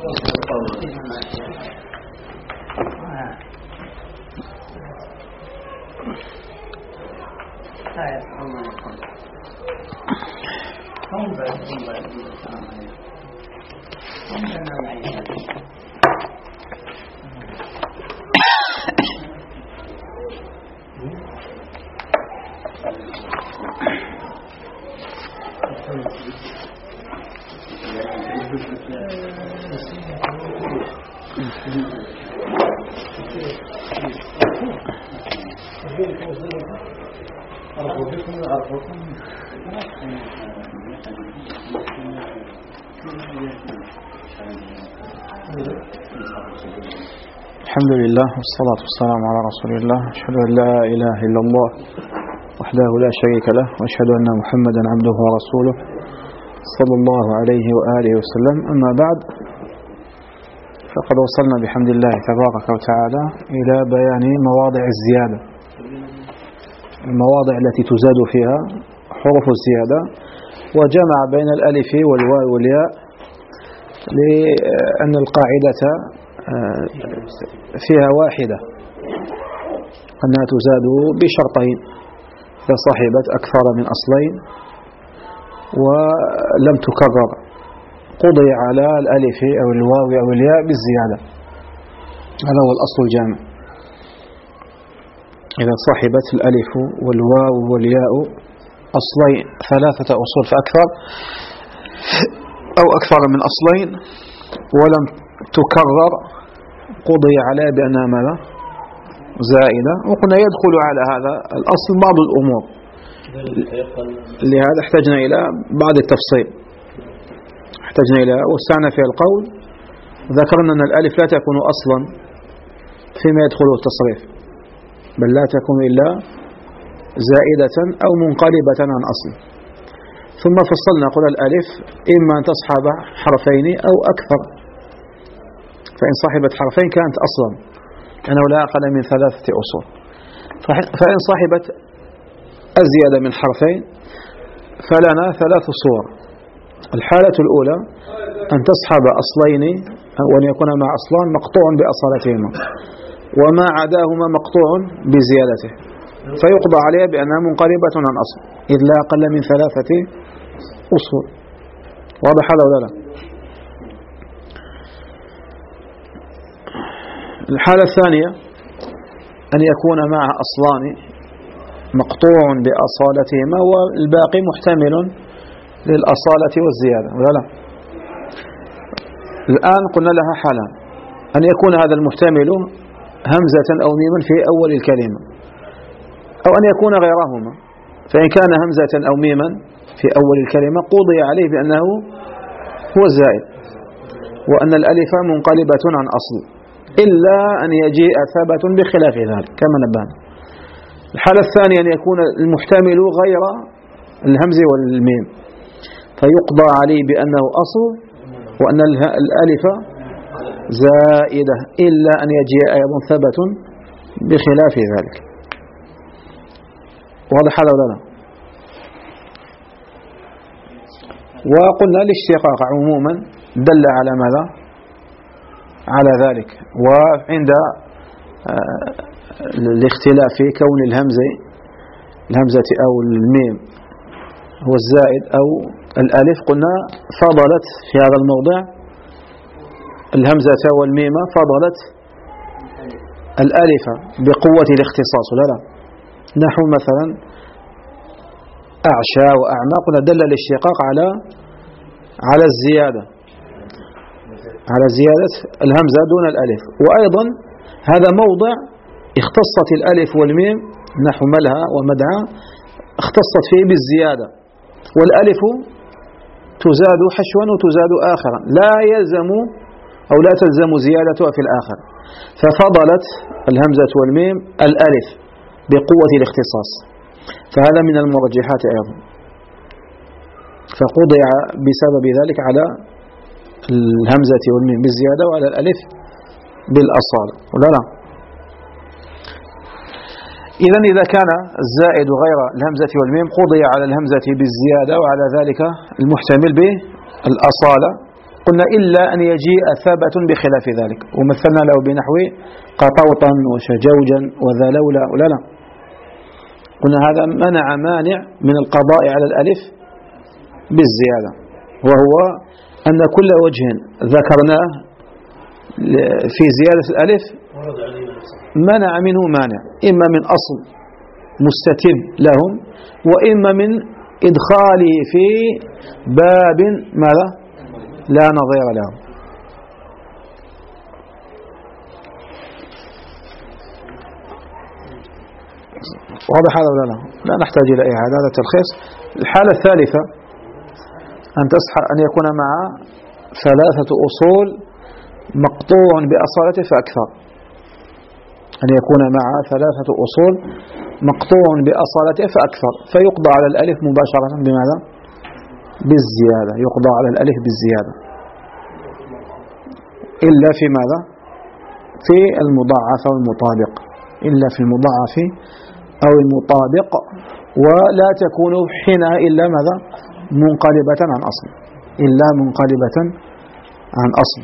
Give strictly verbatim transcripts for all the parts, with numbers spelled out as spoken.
الحمد لله والصلاة والسلام على رسول الله. أشهد أن لا إله إلا الله وحده لا شريك له، وأشهد أن محمدا عبده ورسوله صلى الله عليه وآله وسلم. أما بعد، فقد وصلنا بحمد الله تبارك وتعالى إلى بيان مواضع الزيادة، المواضع التي تزاد فيها حروف الزيادة، وجمع بين الألف والواو والياء، لأن القاعدة فيها واحدة، أنها تزاد بشرطين: إذا صاحبت أكثر من أصلين ولم تكرر قضي على الألف أو الواو أو الياء بالزيادة. هذا هو الأصل الجامع. إذا صاحبت الألف والواو والياء أصلين، ثلاثة أصول فأكثر أو أكثر من أصلين، ولم تكرر قضي عليها بأنها ماذا؟ زائدة. وقلنا يدخل على هذا الأصل بعض الأمور، لهذا احتجنا إلى بعض التفصيل، احتجنا إلى وسعنا في القول. ذكرنا أن الألف لا تكون أصلا فيما يدخله التصريف، بل لا تكون إلا زائدة أو منقلبة عن أصل. ثم فصلنا قل الألف إما أن تصحب حرفين أو أكثر، فإن صاحبت حرفين كانت أصلا، أنه لا أقل من ثلاثة أصول. فإن صاحبت أزيد من حرفين فلنا ثلاث صور. الحالة الأولى أن تصحب أصلين، وأن يكون مع أصلان مقطوع بأصالتهما، وما عداهما مقطوع بزيادته، فيقضى عليها بأنها منقلبة عن أصل، إذ لا أقل من ثلاثة أصول. واضح هذا ولا لا؟ الحالة الثانية أن يكون مع أصلان مقطوع بأصالتهما والباقي محتمل للأصالة والزيادة، ولا لا؟ الآن قلنا لها حالان: أن يكون هذا المحتمل همزة أو ميما في أول الكلمة، أو أن يكون غيرهما. فإن كان همزة أو ميما في أول الكلمة قضي عليه بأنه هو الزائد، وأن الألف منقلبة عن أصل، إلا أن يجيء ثبت بخلاف ذلك كما نبهنا. الحالة الثانية أن يكون المحتمل غير الهمز والميم، فيقضى عليه بأنه أصل، وأن الألف زائدة، إلا أن يجيء أيضا ثبت بخلاف ذلك. واضح هذا ولا لا؟ وقلنا الاشتقاق عموما دل على ماذا؟ على ذلك. وعند الاختلاف في كون الهمزة الهمزة أو الميم هو الزائد أو الألف، قلنا فضلت في هذا الموضع الهمزة والميم، فضلت الألف بقوة الاختصاص، ولا لا؟ نحو مثلا أعشى وأعمى، قلنا دل الاشتقاق على على الزيادة، على زيادة الهمزة دون الألف. وأيضا هذا موضع اختصت الألف والميم، نحو ملهى ومدعى، اختصت فيه بالزيادة، والألف تزاد حشوا وتزاد آخرا، لا يلزم أو لا تلزم زيادتها في الآخر، ففضلت الهمزة والميم الألف بقوة الاختصاص، فهذا من المرجحات أيضا، فقضي بسبب ذلك على الهمزة والميم بالزيادة وعلى الألف بالأصالة، ولا لا؟ إذن إذا كان الزائد غير الهمزة والميم قضي على الهمزة بالزيادة، وعلى ذلك المحتمل بالأصالة قلنا إلا أن يجيء ثبت بخلاف ذلك، ومثلنا له بنحو قطوطا وشجوجا وذا لولا ولا لا. قلنا هذا منع مانع من القضاء على الألف بالزيادة، وهو أن كل وجه ذكرناه في زيادة الألف منع منه مانع، إما من أصل مستتب لهم، وإما من إدخاله في باب ماذا لا نظير له. واضح هذا ولا لا؟ لا نحتاج إلى إعادة، هذا تلخيص. الحالة الثالثة أن تصحى أن يكون مع ثلاثة أصول مقطوع بأصالته فأكثر، أن يكون مع ثلاثة أصول مقطوع بأصالته فأكثر، فيقضى على الألف مباشرة بماذا؟ بالزيادة، يقضى على الألف بالزيادة، إلا في ماذا؟ في المضاعف أو المطابق، إلا في المضاعف أو المطابق، ولا تكون حينها إلا ماذا؟ منقلبة عن أصل، إلا منقلبة عن أصل.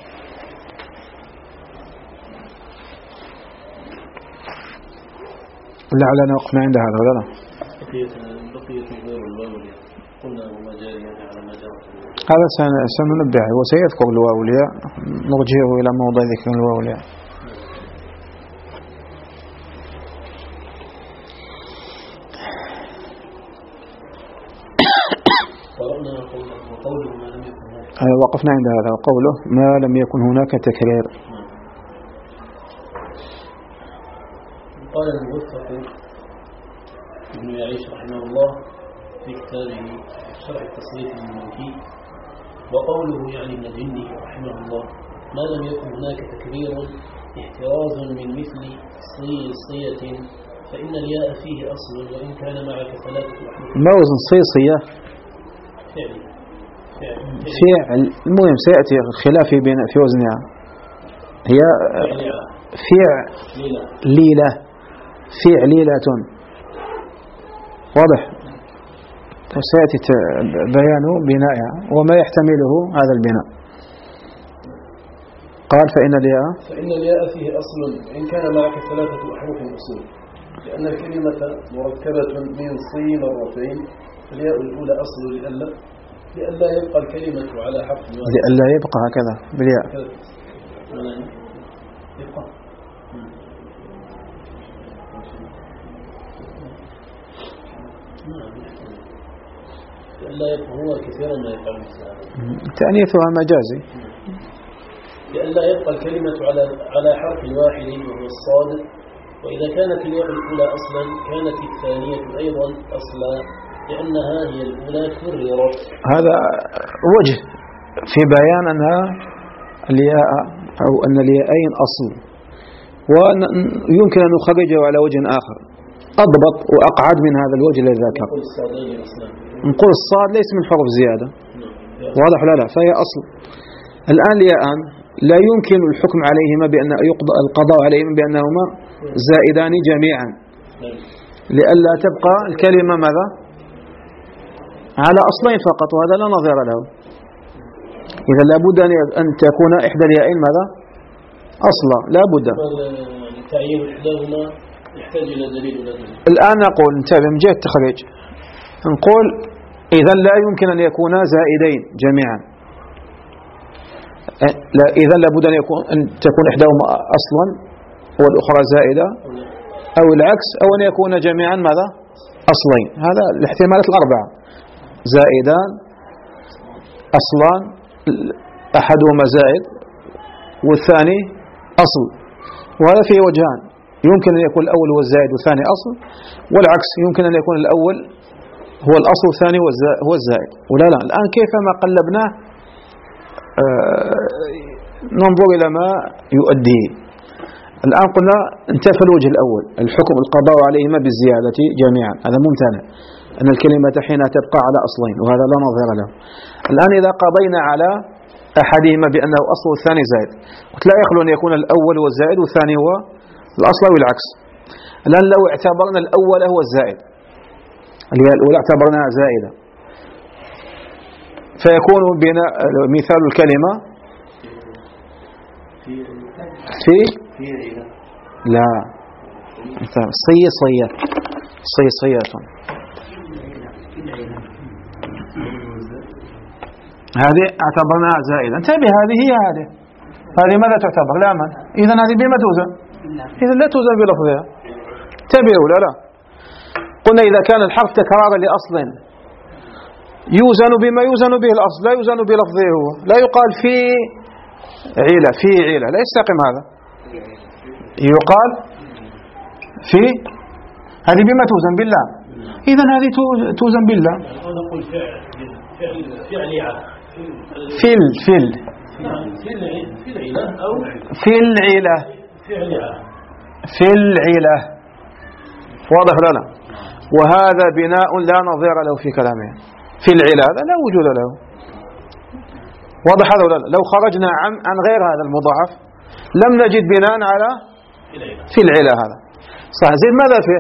لعلنا وقفنا عند هذا ولا لا؟ هذا سننبه وسيذكر الواو والياء، نرجعه إلى موضع ذكر الواو والياء. وقفنا عند هذا قوله ما لم يكن هناك تكرار. قال الموفق ابن يعيش رحمه الله في كتابه شرح التصريف المالكي، وقوله يعني ابن الجني رحمه الله ما لم يكن هناك تكرير احتراز من مثل صي صية فإن الياء فيه أصل وإن كان معك ثلاثة أحرف. ما وزن صيصية؟ فعل فعل. المهم سيأتي الخلاف بين في وزنها. هي فعل ليلة، فعليلة، واضح. سيأتي بيان بنائها وما يحتمله هذا البناء. قال فإن الياء فإن الياء فيه أصل إن كان معك ثلاثة أحرف أصول، لأن الكلمة مركبة من صي مرتين، الياء الأولى أصل لألا لألا يبقى الكلمة على حرف واحد، لألا يبقى هكذا بالياء يبقى لألا يبقى هو كثيرا ما يفعل تأنيثها مجازي، لألا يبقى الكلمة على على حرف واحد وهو الصاد، وإذا كانت الياء الأولى أصلا كانت الثانية أيضا أصلا لأنها هي الأولى كررت. هذا وجه في بيان أنها الياء أو أن الياءين أصل، ويمكن أن نخرجه على وجه آخر أضبط وأقعد من هذا الوجه الذي ذكر. نقول الصاد ليس من حروف زيادة، واضح لا لا، فهي أصل. الآن الياءان لا يمكن الحكم عليهما بأن يقضى القضاء عليهما بأنهما زائدان جميعا، لئلا تبقى الكلمة ماذا؟ على أصلين فقط، وهذا لا نظير له. إذا لابد أن تكون إحدى اليائين ماذا؟ أصلا لابد. تعيين إحداهما يحتاج إلى دليل ولا دليل. الآن نقول انتبه من جهة التخريج، نقول إذا لا يمكن أن يكونا زائدين جميعا، إذا لابد أن يكون أن تكون إحداهما أصلا والأخرى زائدة، أو العكس، أو أن يكون جميعا ماذا؟ أصلين. هذا الاحتمالات الأربعة: زائدان، أصلان، أحدهما زائد والثاني أصل. وهذا فيه وجهان: يمكن أن يكون الأول هو الزائد والثاني أصل، والعكس يمكن أن يكون الأول هو الأصل والثاني هو الزائد. ولا لا، الآن كيفما قلبناه آه ننظر إلى ما يؤدي. الآن قلنا انتفى الوجه الأول، الحكم القضاء عليهما بالزيادة جميعا، هذا ممتنع، أن الكلمة حين تبقى على أصلين، وهذا لا نظير له. الآن إذا قضينا على أحدهما بأنه أصل والثاني زائد، قلت لا يخلو أن يكون الأول هو الزائد والثاني هو الأصل والعكس. الآن لو اعتبرنا الأول هو الزائد، الأولى اعتبرناها زائدة، فيكون بناء مثال الكلمة في لا صي صية صي صية هذه اعتبرناها زائدة. انتبه هذه هي هذه هذه ماذا تعتبر؟ لا من إذا هذه بما توزن؟ إذا لا توزن بلفظها. انتبهوا لا لا قلنا إذا كان الحرف تكرارا لأصل يوزن بما يوزن به الأصل لا يوزن بلفظه هو. لا يقال في عيلة في عيلة لا يستقيم هذا. يقال في هذه بما توزن بالله. إذا هذه توزن بالله. نقول فعل فعل فعل فعل في العيلة في العيلة واضح لا لا. وهذا بناء لا نظير له في كلامه. في العيلة هذا لا وجود له. واضح هذا ولا لا؟ لو خرجنا عن عن غير هذا المضاعف لم نجد بناء على في العيلة هذا صح. زين ماذا فيه؟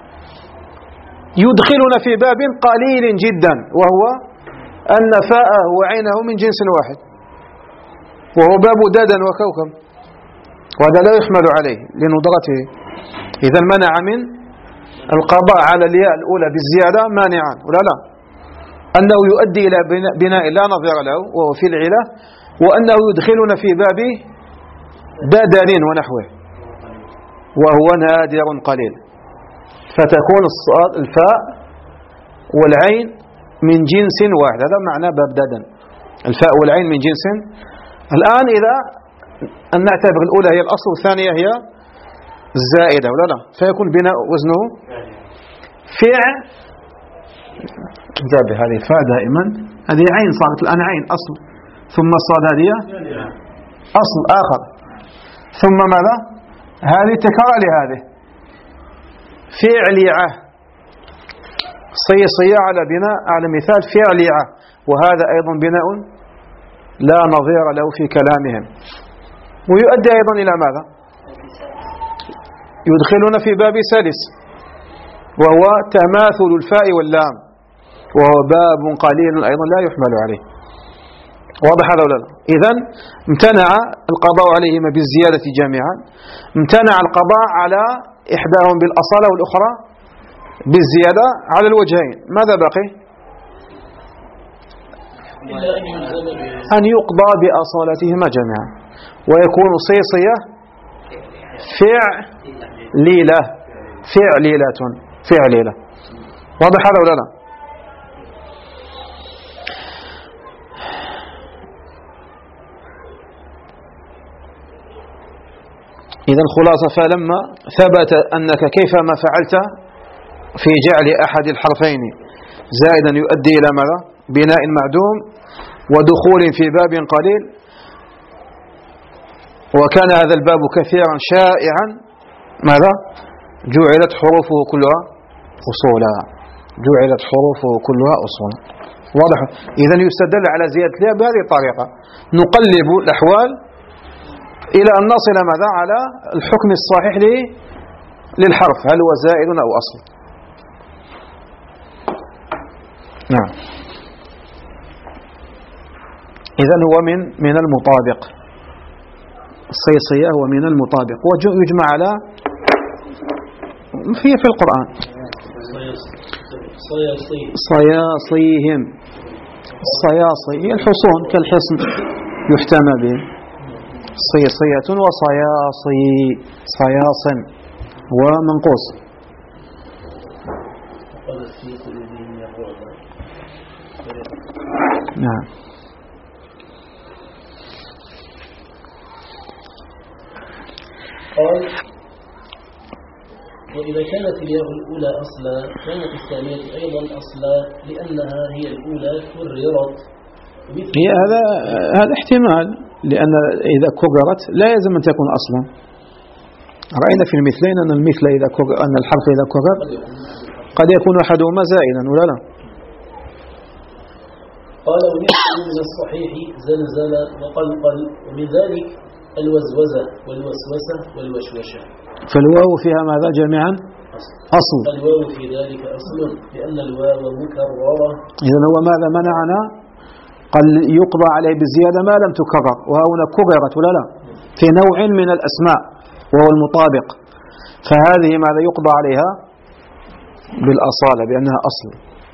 يدخلنا في باب قليل جدا وهو أن فاءه وعينه من جنس واحد وهو باب دادا وكوكب وهذا لا يحمل عليه لندرته. إذا منع من القضاء على الياء الأولى بالزيادة مانعا ولا لا. أنه يؤدي إلى بناء لا نظير له وهو في العلة وأنه يدخلنا في باب دادن ونحوه وهو نادر قليل. فتكون الصاد الفاء والعين من جنس واحد. هذا معنى باب دادن الفاء والعين من جنس. الآن إذا أن نعتبر الأولى هي الأصل والثانية هي الزائدة ولا لا فيكون بناء وزنه فعل. انتبه هذه فاء دائما هذه عين صارت الآن عين أصل ثم الصاد هذه أصل آخر ثم ماذا هذه تكرار لهذه فعليعة صي صي على بناء على مثال فعليعة وهذا أيضا بناء لا نظير له في كلامهم. ويؤدي أيضا إلى ماذا؟ يدخلون في باب سادس وهو تماثل الفاء واللام وهو باب قليل أيضا لا يحمل عليه. واضح هذا ولا لا؟ إذن امتنع القضاء عليهما بالزيادة جامعا. امتنع القضاء على إحداهم بالأصالة والأخرى بالزيادة على الوجهين. ماذا بقي؟ أن يقضى بأصالتهما جميعا ويكون صيصية فعليلة فعليلة فعليلة. واضح هذا ولا لا؟ إذا الخلاصة فلما ثبت أنك كيفما فعلت في جعل أحد الحرفين زائدا يؤدي إلى ماذا؟ بناء معدوم ودخول في باب قليل وكان هذا الباب كثيرا شائعا ماذا؟ جعلت حروفه كلها أصولا جعلت حروفه كلها أصولا. واضح؟ إذا يستدل على زيادة الياء بهذه الطريقة نقلب الأحوال إلى أن نصل ماذا؟ على الحكم الصحيح للحرف هل هو زائد أو أصل. نعم. إذا هو من من المطابق الصيصية هو من المطابق ويجمع على في في القرآن صياصيهم الصياصي الحصون كالحصن يحتمى به صيصية وصياصي صياص ومنقوص. نعم. قال وإذا كانت الياء الأولى أصلا كانت الثانية أيضا أصلا لأنها هي الأولى كررت. هي هذا هذا احتمال لأن إذا كررت لا يلزم أن تكون أصلا. رأينا في المثلين أن المثل إذا كرر أن الحرف إذا كرر قد يكون أحدهما زائدا ولا لا. قال ومثل من الصحيح زلزل وقلقل ومن ذلك الوزوزة والوسوسة والوشوشة. فالواو فيها ماذا جميعا؟ أصل. الواو في ذلك أصل لأن الواو مكررة. إذن هو ماذا منعنا قال يقضى عليه بالزيادة ما لم تكرر، وهنا كررت ولا لا في نوع من الأسماء وهو المطابق، فهذه ماذا يقضى عليها بالأصالة بأنها أصل.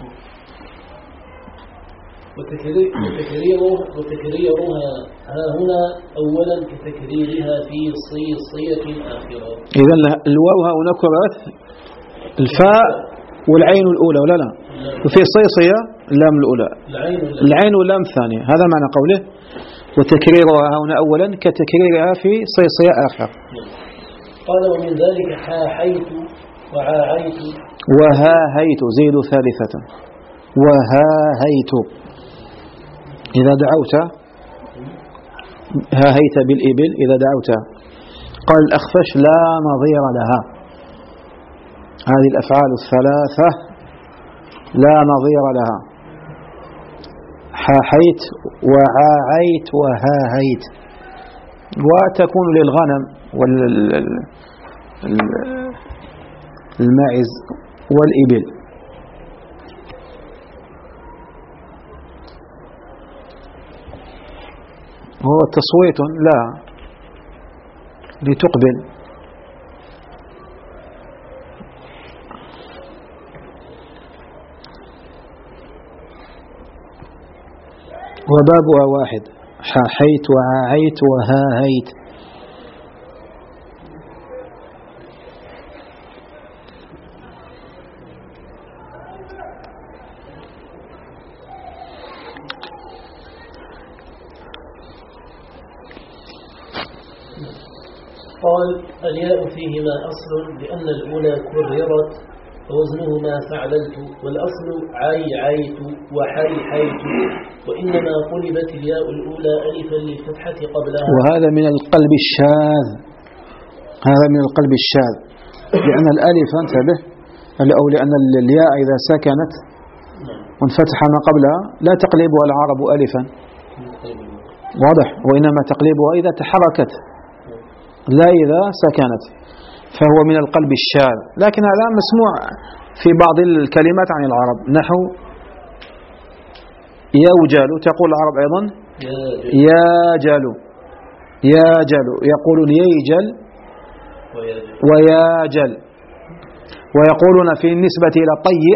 وتكريرها ها هنا أولا كتكريرها في صيصية آخرة. إذن الواو ها هنا كررت الفاء والعين الأولى ولا لا، وفي صيصية اللام الأولى العين واللام الثانية، هذا معنى قوله وتكريرها هنا أولا كتكريرها في صيصية آخر. قال ومن ذلك حاحيت وعاعيت وهاهيت، زيد ثالثة وهاهيت. إذا دعوت هاهيت بالإبل، إذا دعوت قال الأخفش لا نظير لها. هذه الأفعال الثلاثة لا نظير لها، حاحيت وعاعيت وهاهيت. وتكون للغنم والماعز والإبل. هو تصويت لا لتقبل. وبابها واحد، حاحيت وعاعيت وهاهيت. قال الياء فيهما أصل لأن الأولى كررت ووزنهما فعللت، والأصل عي عيت وحي حيت، وإنما قلبت الياء الأولى ألفا للفتحة قبلها. وهذا من القلب الشاذ، هذا من القلب الشاذ، لأن الألف انتبه أو لأن الياء إذا سكنت وانفتح ما قبلها لا تقلبها العرب ألفا، واضح، وإنما تقلبها إذا تحركت لا إذا سكنت، فهو من القلب الشاذ. لكن هذا مسموع في بعض الكلمات عن العرب، نحو يوجل، تقول العرب أيضا ياجل ياجل، يقولون ييجل وياجل، ويقولون في النسبة إلى طي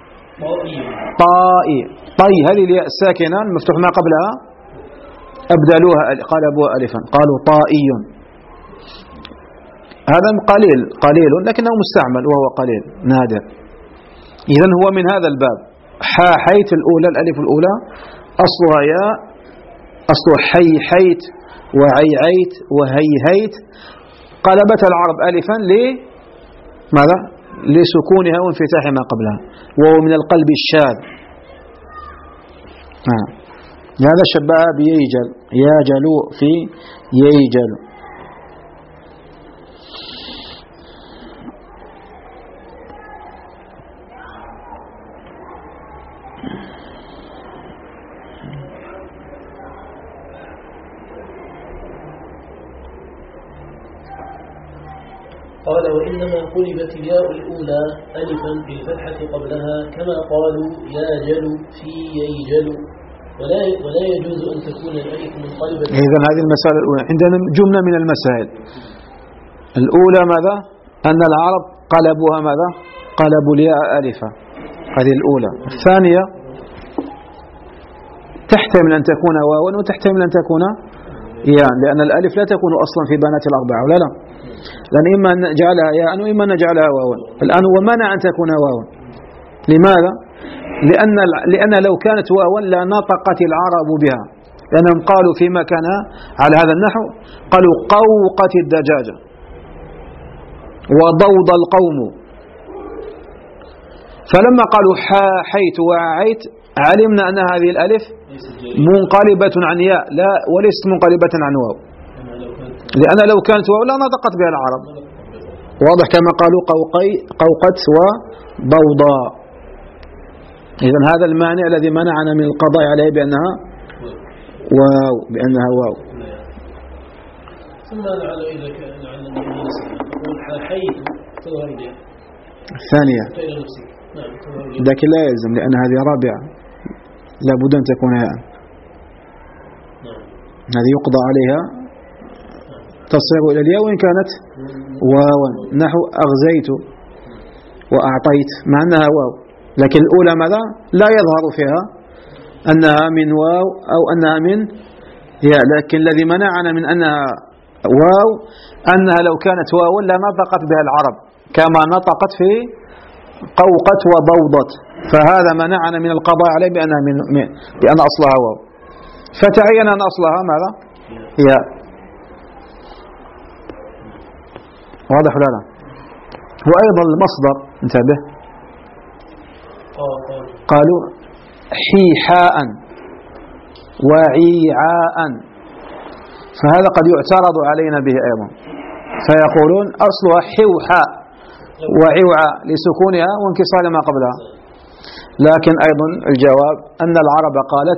طائي طي، هذه الياء الساكنة المفتوح ما قبلها أبدلوها قلبوها ألفا، قالوا طائي. هذا قليل قليل لكنه مستعمل وهو قليل نادر. إذن هو من هذا الباب. حاحيت الأولى الألف الأولى أصلها ياء، أصل حي حيت وعيعيت وهيهيت، قلبت العرب ألفا لماذا؟ لسكونها وانفتاح ما قبلها، وهو من القلب الشاذ. هذا شبه بيجل، ياجل في ييجل. قال وإنما قلبت الياء الأولى ألفا بالفتحة قبلها كما قالوا ياجل في ييجل، ولا ولا يجوز أن تكون الألف منقلبة. إذن هذه المسألة الأولى. عندنا جملة من المسائل. الأولى ماذا؟ أن العرب قلبوها ماذا؟ قلبوا الياء ألفا، هذه الأولى. الثانية تحتمل أن تكون واوا وتحتمل أن تكون ياء، لأن الألف لا تكون أصلا في بنات الأربعة ولا لا؟ لأن إما أن نجعلها ياء وإما أن نجعلها واوا. الآن هو منع أن تكون واوا. لماذا؟ لأن لأن لو كانت واوا لنطقت العرب بها، لأنهم قالوا فيما كان على هذا النحو، قالوا قوقت الدجاجة وضوض القوم، فلما قالوا حاحيت وعيت علمنا أن هذه الألف منقلبة عن ياء لا وليست منقلبة عن واو، لأن لو كانت واو لا نطقت بها العرب، واضح، كما قالوا قوقي قوقت وضوضاء. إذن هذا المانع الذي منعنا من القضاء عليه بأنها واو، بأنها واو. ثم لعل إذا كان لعل نقول حاحيت توهيدا الثانية، لكن لا يلزم، لأن هذه رابعة لا بد أن تكون ياء. هذه يقضى عليها تصير إلى الياء وإن كانت واوا، نحو أغزيت وأعطيت مع أنها واو، لكن الأولى ماذا؟ لا يظهر فيها أنها من واو أو أنها من ياء، لكن الذي منعنا من أنها واو أنها لو كانت واو لنطقت بها العرب كما نطقت في قوقت وبوضت، فهذا منعنا من القضاء عليه بأنها من بأن أصلها واو، فتعين أن أصلها ماذا؟ ياء. واضح ولا لا؟ وأيضا المصدر انتبه، قالوا حيحاء وعيعاء، فهذا قد يعترض علينا به أيضا، فيقولون أصلها حوحاء وعوعاء لسكونها وانكسار ما قبلها، لكن أيضا الجواب أن العرب قالت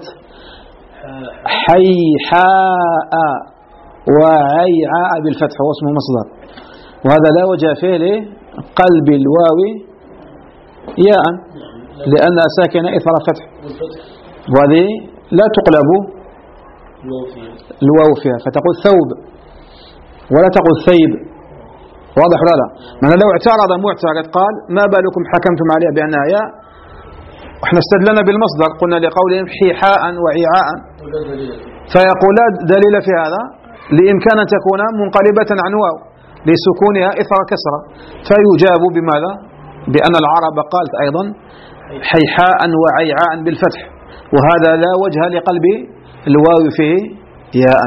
حيحاء وعيعاء بالفتح واسمه مصدر، وهذا لا وجه فيه لقلب الواو ياء لأنها ساكنة إثر فتح، وهذه لا تقلب الواو فيها، فتقول ثوب ولا تقول ثيب. واضح ولا لا؟ من لو اعترض معترض قال ما بالكم حكمتم عليها بأنها ياء، واحنا استدلنا بالمصدر قلنا لقولهم حيحاء وعيعاء، فيقول لا دليل في هذا لإمكان أن تكون منقلبة عن واو لسكونها إثر كسرة، فيجاب بماذا؟ بأن العرب قالت أيضا حيحاء وعيعاء بالفتح، وهذا لا وجه لقلب الواو فيه ياء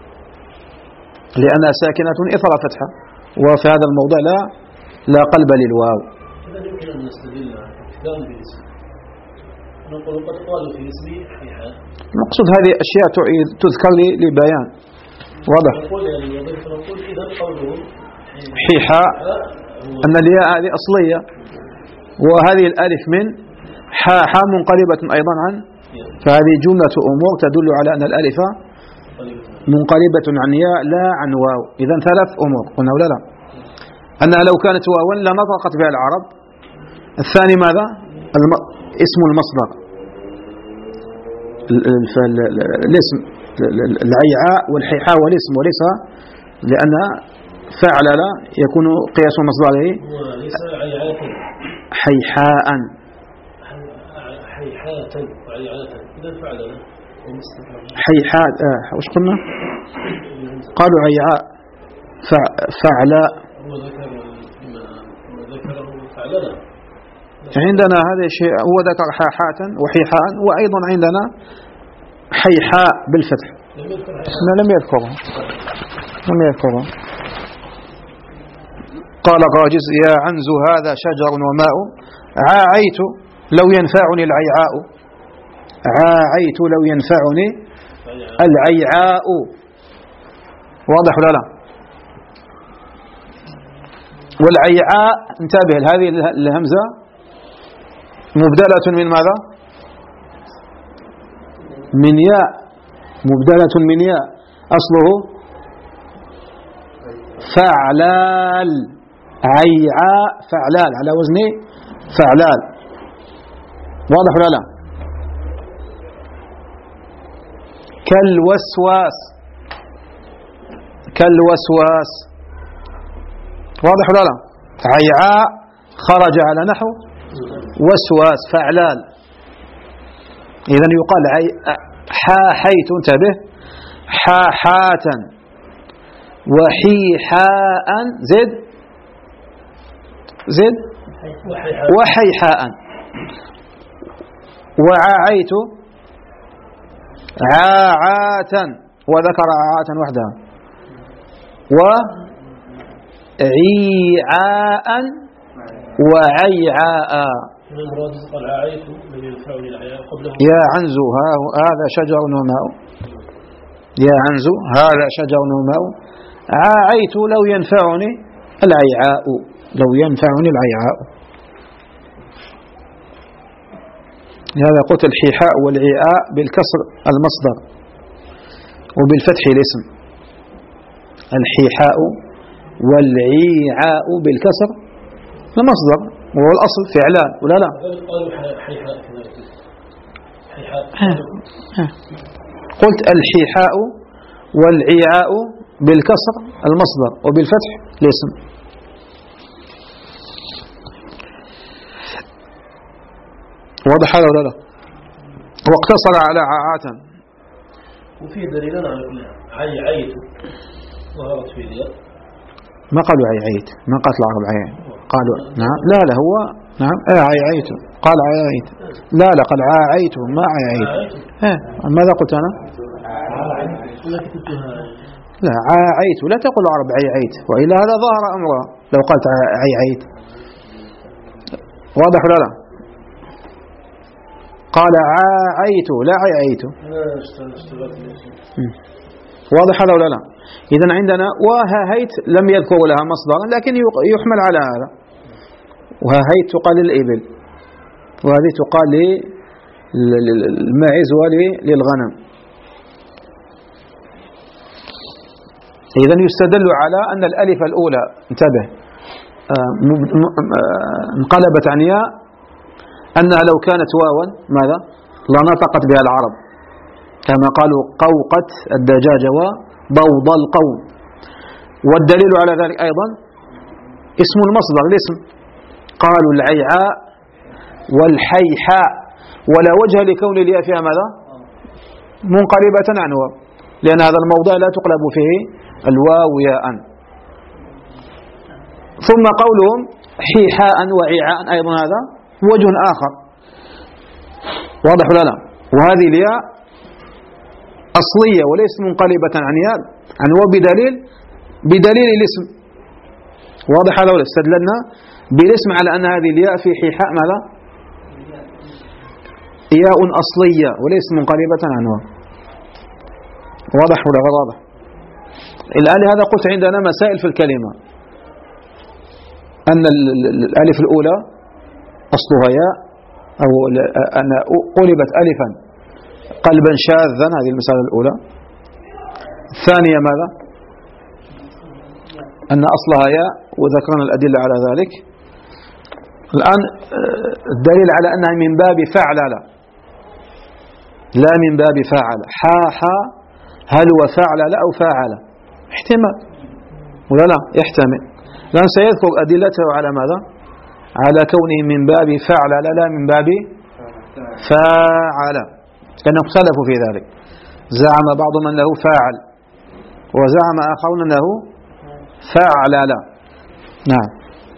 لأنها ساكنة إثر فتحة، وفي هذا الموضع لا لا قلب للواو. يمكن أن نستدل اقتداء بالاسم، نقول قد قالوا في اسمه حيحاء، نقصد هذه أشياء تذكر لبيان واضح. نقول يعني نقول إذا قولهم حيحاء أن الياء هذه أصلية، وهذه الألف من حاحا منقلبة أيضا عن، فهذه جملة أمور تدل على أن الألف منقلبة عن ياء لا عن واو. إذن ثلاث أمور قلنا ولا لا؟ أنها لو كانت واوا لنطقت بها العرب. الثاني ماذا؟ الم... اسم المصدر، الاسم العيعاء والحيحاء والاسم، وليس لأن فعل لا يكون قياس مصدره حيحاء حيحاء وعيعاء، إذا فعل لا حيحاء آه. وش قلنا؟ قالوا عيعاء فعلاء، هو ذكر ذكره فعلنا، عندنا هذا الشيء هو ذكر حاحاء وحيحاء، وأيضا عندنا حيحاء بالفتح لم يذكره لم يذكره قال راجز يا عنز هذا شجر وماء، عاعيت لو ينفعني العيعاء، عاعيت لو ينفعني العيعاء. واضح ولا لا؟ والعيعاء انتبه هذه الهمزة مبدلة من ماذا؟ من ياء، مبدلة من ياء، أصله فعلال، عيعاء فعلال على وزن فعلال. واضح ولا لا؟ كالوسواس، كالوسواس. واضح ولا لا؟ عيعاء خرج على نحو وسواس فعلال، إذن يقال حاحيت انتبه حاحاتا وحيحاء زد زد وحيحاء، وعاعيت عاعاتا وذكر عاعاتا وحدها، وعيعاء وعيعاء. يا عنز هذا شجر وماء، يا عنز هذا شجر وماء، عاعيت لو ينفعني العيعاء، لو ينفعني العيعاء. هذا قلت الحيحاء والعياء بالكسر المصدر وبالفتح الاسم، الحيحاء والعيعاء بالكسر المصدر وهو الأصل فعلان ولا لا؟ قلت الحيحاء والعياء بالكسر المصدر وبالفتح الاسم. واضح هذا ولا لا؟ واقتصر على عاعات. وفيه دليلان على كل عي عيت ظهرت في الياء. ما قالوا عي عيت، ما قالت العرب عي، قالوا نعم لا لا هو نعم آه عي عيت، قال عي عيت، لا لا قال عاعيت ما عي عيت. ها ماذا قلت أنا؟ لا عاعيت، لا تقول العرب عي عيت، وإلا هذا ظهر أمرها لو قالت عي عيت. واضح ولا لا؟ قال عاعيت لا عيعيت. واضح هذا ولا لا؟ إذن عندنا وههيت لم يذكر لها مصدر لكن يحمل على هذا. وههيت تقال للإبل، وهذه تقال للماعز وللغنم. إذن يستدل على أن الألف الأولى انتبه انقلبت عن ياء، أنها لو كانت واوا ماذا؟ لنطقت بها العرب كما قالوا قوقت الدجاجة وضوض القوم. والدليل على ذلك أيضا اسم المصدر الاسم، قالوا العيعاء والحيحاء، ولا وجه لكون الياء فيها ماذا؟ منقلبة عن واو، لأن هذا الموضع لا تقلب فيه الواو ياء. ثم قولهم حيحاء وعيعاء أيضا هذا وجه آخر. واضح ولا لا؟ وهذه الياء أصلية وليست منقلبة عن ياء عن واو بدليل بدليل الاسم. واضح هذا ولا؟ استدللنا بالاسم على أن هذه الياء في حيحاء ماذا؟ ياء أصلية وليست منقلبة عن واو. واضح ولا غير واضح؟ الآن هذا قلت عندنا مسائل في الكلمة، أن الألف الأولى أصلها ياء أو أن قلبت ألفا قلبا شاذا، هذه المسألة الأولى. الثانية ماذا؟ أن أصلها ياء وذكرنا الأدلة على ذلك. الآن الدليل على أنها من باب فعل لا لا من باب فاعل. حاحا هل وفعل لا أو فاعل؟ احتمال ولا لا؟ يحتمل. الآن سيذكر أدلته على ماذا؟ على كونه من باب فعل لا لا من باب فاعل، لأنهم اختلفوا في ذلك. زعم بعضهم أنه فاعل وزعم آخرون أنه فاعل لا. نعم.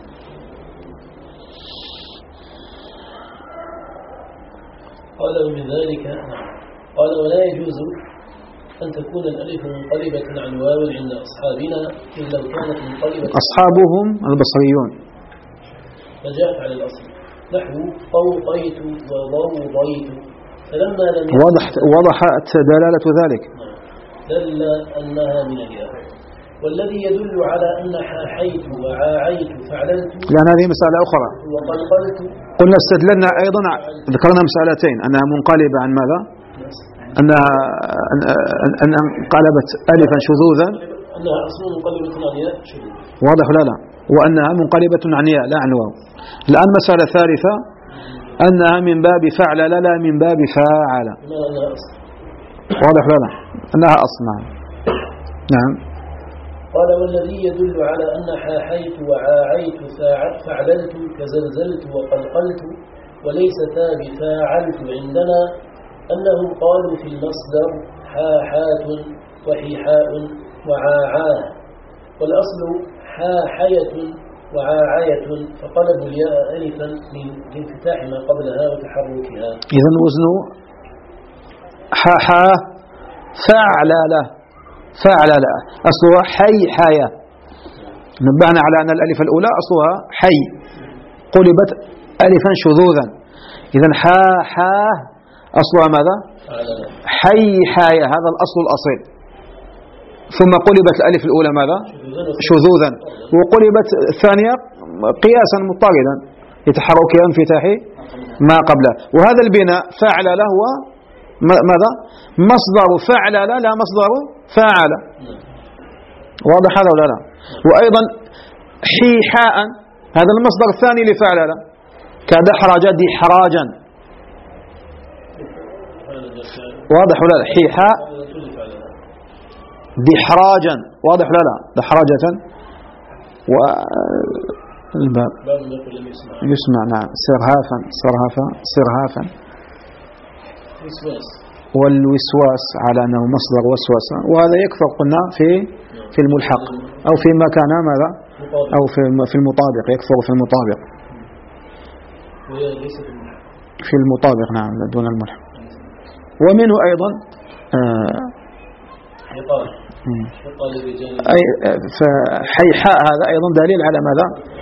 قال ومن ذلك قال ولا يجوز أن تكون الألف منقلبة عن واو عند أصحابنا إلا لو كانت منقلبة. أصحابهم البصريون. فجاءت على الأصل نحو طوطيت وضوضيت، فلما لم وضحت وضحت دلالة ذلك. دل أنها من الياء. والذي يدل على أن حاحيت وعاعيت فعللت، لأن هذه مسألة أخرى. وقلقلت قلنا استدللنا أيضا، ذكرنا مسألتين، أنها منقلبة عن ماذا؟ أنها أنها انقلبت ألفا شذوذا، أنها أصلا منقلبة عن ياء شذوذا. واضح ولا لا؟ وأنها منقلبة عن ياء لا عن واو. الآن مسألة ثالثة أنها من باب فعل لا لا من باب فاعل. واضح ولا لا؟ أنها أصلا. نعم. قال والذي يدل على أن حاحيت وعاعيت فعللت كزلزلت وقلقلت وليستا بفاعلت عندنا أنهم قالوا في المصدر حاحات وحيحاء وعاعاه، والأصل حاحية وعاعية، فقلبوا الياء ألفا من انفتاح ما قبلها وتحركها. إذن وزنه حاحا فعلله فعلله أصلها حيحاية. نبهنا على أن الألف الأولى أصلها حي قلبت ألفا شذوذا. إذن حاحا أصلها ماذا؟ حيحاية، هذا الأصل الأصيل. ثم قلبت الألف الأولى ماذا؟ شذوذا، وقلبت الثانية قياسا مضطردا لتحركها انفتاح ما قبله. وهذا البناء فعل له هو ماذا؟ مصدر فعل لا لا مصدر فاعل. واضح هذا ولا لا؟ وأيضا حيحاء هذا المصدر الثاني لفعل لا، كدحرج دحراجا. واضح ولا لا؟ حيحاء دحراجا، واضح لا لا دحراجة، والباب يسمع نعم، سرهافا سرهافا سرهافا، والوسواس على أنه مصدر وسوسة، وهذا يكثر قلنا في في الملحق أو في مكان ماذا أو في في المطابق، يكثر في المطابق، في المطابق نعم دون الملحق. ومنه أيضا آه أي فحيحاء هذا أيضا دليل على ماذا؟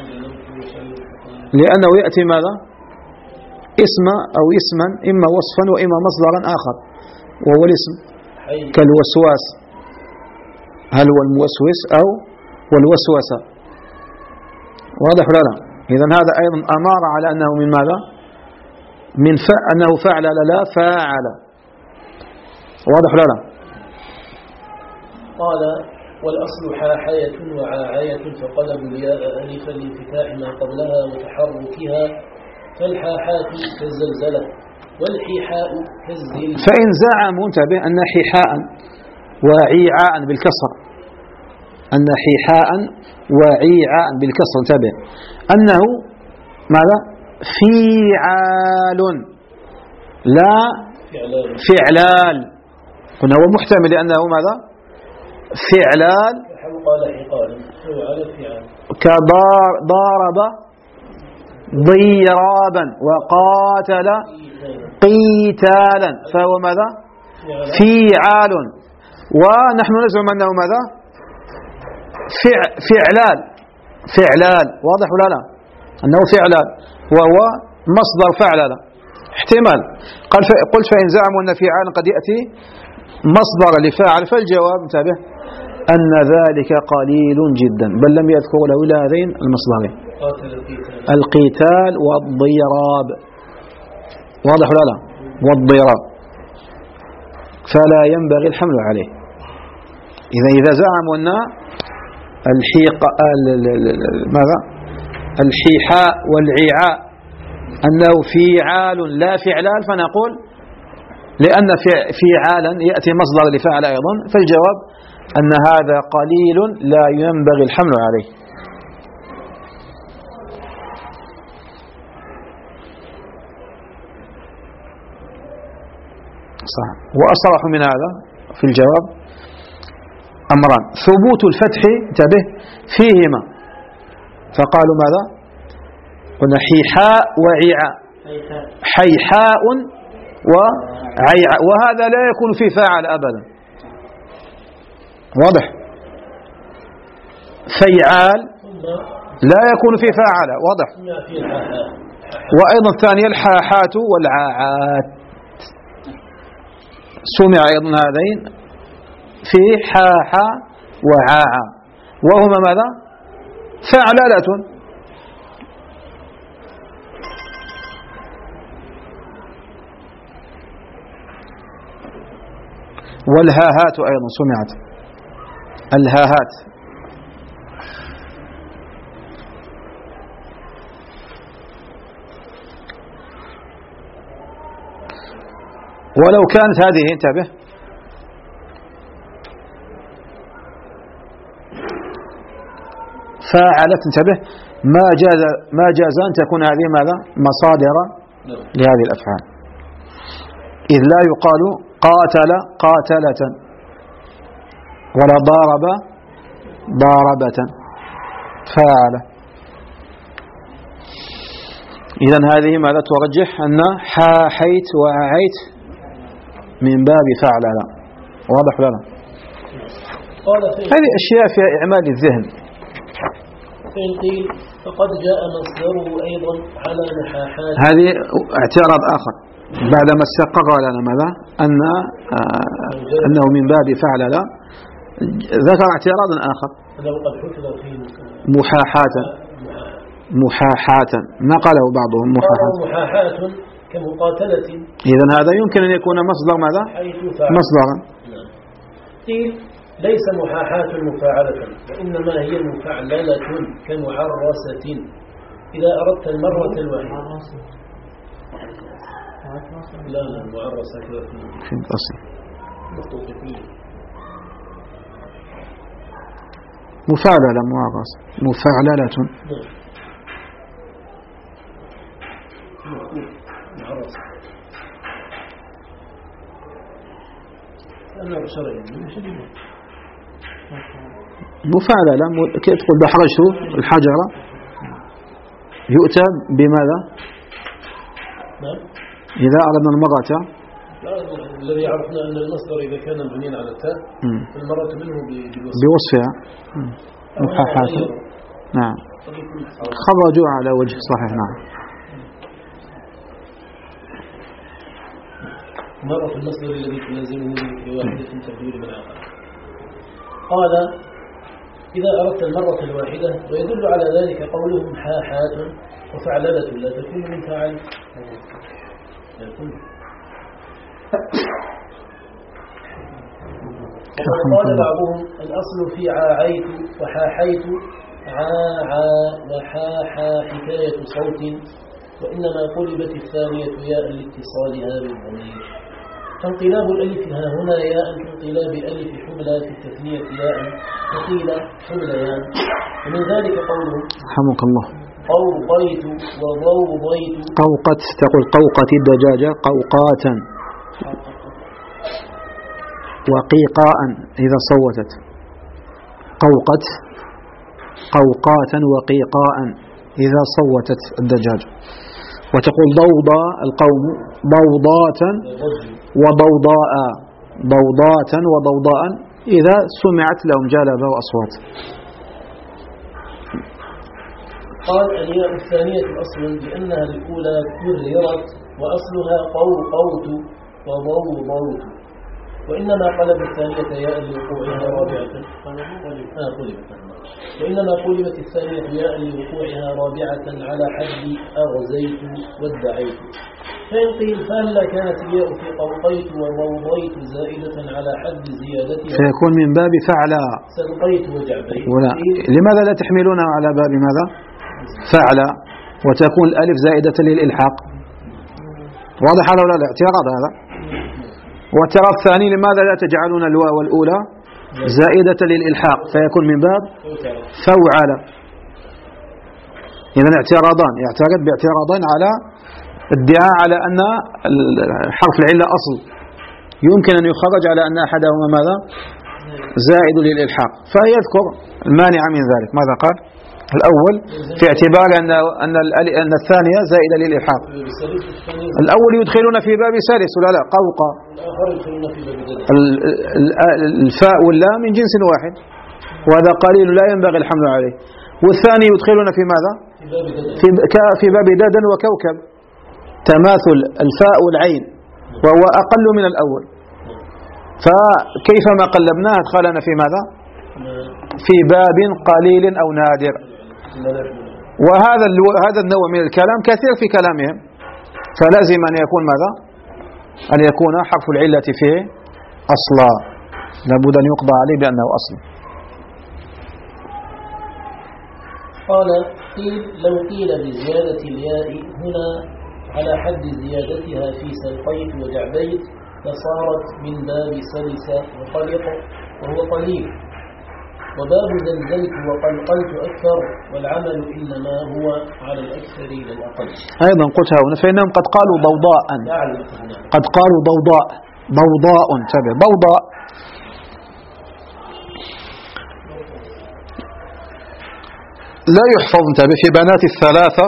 لأنه يأتي ماذا؟ اسم أو اسما إما وصفا وإما مصدرا آخر، وهو الاسم كالوسواس، هل هو الموسوس أو والوسوسة، واضح ولا لا؟ إذن هذا أيضا أمار على أنه من ماذا؟ من ف... أنه فعل لا فاعل، واضح ولا لا؟ قال والأصل حاحية وعاعية، فقلب الياء ألفا لانفتاح ما قبلها وتحركها، فالحاحات كالزلزلة والحيحاء كالزلزلة. فإن زعموا انتبه أن حيحاء وعيعاء بالكسر، أن حيحاء وعيعاء بالكسر انتبه أنه ماذا؟ فيعال لا فعلال، قلنا هو محتمل لأنه ماذا؟ فعلال كضارب ضيرابا وقاتل قيتالا، فهو ماذا؟ فيعال. ونحن نزعم أنه ماذا؟ فعلال فعلال، واضح ولا لا؟ أنه فعلال وهو مصدر فعلال، احتمال. قال قلت فإن زعموا أن فعال قد يأتي مصدر لفاعل، فالجواب انتبه أن ذلك قليل جدا، بل لم يذكر له إلا هذين المصدرين، القتال والضيراب، واضح ولا لا؟ والضيراب، فلا ينبغي الحمل عليه. إذا إذا زعموا أن الحيق ماذا؟ الحيحاء والعيعاء أنه فيعال لا فعلال، فنقول لأن فيعالا يأتي مصدر لفعل أيضا، فالجواب أن هذا قليل لا ينبغي الحمل عليه. صح. وأصرح من هذا في الجواب أمران: ثبوت الفتح انتبه فيهما، فقالوا ماذا؟ قلنا حيحاء وعيعاء، حيحاء وعيعاء، وهذا لا يكون في فاعل أبدا، واضح؟ فيعال لا يكون في فاعل، واضح؟ وأيضا الثانية الحاحات والعاعات، سمع أيضا هذين في حاحا وعاعا، وهما ماذا؟ فعلالة. والهاهات أيضا سمعت، الهاهات، ولو كانت هذه انتبه فاعلت انتبه ما جاز ما جاز أن تكون هذه ماذا؟ مصادر لهذه الأفعال، إذ لا يقال قاتل قاتلة ولا ضارب ضاربة، فاعل. إذن هذه ماذا ترجح؟ أن حاحيت وعيت من باب فعل لا، واضح ولا لا؟ هذه أشياء فيها إعمال الذهن. فإن قيل فقد جاء مصدره أيضا على نحاحات، هذه اعتراض آخر بعدما استقر لنا ماذا؟ أن آه أنه من باب فعل لا، ذكر اعتراضا آخر محاحاتا محاحاتا، نقله بعضهم محاحاتا محاحات كمقاتلة. إذن هذا يمكن أن يكون مصدر ماذا؟ مصدرا. قيل ليس محاحات مفاعلة، وإنما هي مفعللة كمعرسة إذا أردت المرة الواحدة. لا لا معرسة كذا في الأصل. مفعللة معاقص مفعللة. مفعللة كيف تقول دحرجت الحجر يؤتى بماذا؟ إذا أردنا المرة الذي عرفنا أن المصدر إذا كان مبنيا على التاء المرة منه بوصفها محاحاة. نعم خرجوا على وجه صحيح. نعم مرة المصدر الذي تلازمه ذكر واحدة تبدو من آخر. قال إذا أردت المرة الواحدة ويدل على ذلك قولهم حاحات وفعللة لا تكون من فاعل وقال بعضهم الأصل في عاعيت وحاحيت عاعا وحاحا حكاية صوت وإنما قلبت الثانية ياء لاتصالها بالضمير. فانقلاب الألف ها هنا ياء كانقلاب ألف حملة في التثنية ياء وقيل حمليان. ومن ذلك قوله رحمك الله قوقيت وضوضيت. قوقت تقول قوقت الدجاجة قوقاتا وقيقاء إذا صوتت قوقت قوقاتا وقيقاء إذا صوتت الدجاج. وتقول ضوضاء القوم ضوضاتا وضوضاء ضوضاتا وضوضاء إذا سمعت لهم جلبة وأصوات. قال الياء الثانية أصل لأنها الأولى كررت وأصلها قوقوت وضوضوت وإنما قلب الثانية ياء لوقوعها رابعة آه قلبت وإنما قلبت الثانية ياء لوقوعها رابعة على حد أغزيت وادعيت. فإن قيل فهلا كانت الياء في قوقيت وضوضيت زائدة على حد زيادتها فيكون من باب فعلا سلقيت وجعبيت. ولا لماذا لا تحملونها على باب ماذا فعلا وتكون الألف زائدة للإلحاق؟ واضح ولا لا؟ اعتراض هذا. واعتراض ثاني لماذا لا تجعلون الواو الأولى زائدة للإلحاق فيكون من باب فوعل؟ إذن اعتراضان يعترض باعتراضين على ادعاء على أن حرف العلة أصل يمكن أن يخرج على أن أحدهما ماذا زائد للإلحاق. فيذكر المانع من ذلك. ماذا قال؟ الأول في اعتبار أن أن أن الثانية زائدة للإلحاق. الأول يدخلون في باب سلس ولا لا قوقا الفاء واللام من جنس واحد وهذا قليل لا ينبغي الحمل عليه. والثاني يدخلون في ماذا في في باب دادا وكوكب تماثل الفاء والعين وهو أقل من الأول. فكيفما قلبناه أدخلنا في ماذا في باب قليل أو نادر. وهذا هذا النوع من الكلام كثير في كلامهم فلازم أن يكون ماذا أن يكون حرف العلة فيه أصلا لابد أن يقضى عليه بأنه أصل. قال قيل لو قيل بزيادة الياء هنا على حد زيادتها في سلقيت وجعبيت فصارت من باب سلس وقلق وهو قليل وباب زلزلت وقلقلت أكثر والعمل إنما هو على الأكثر للأقل. أيضا قلتها هنا فإنهم قد قالوا ضوضاء قد قالوا ضوضاء ضوضاء تبع ضوضاء. لا يحفظ انتبه في بنات الثلاثة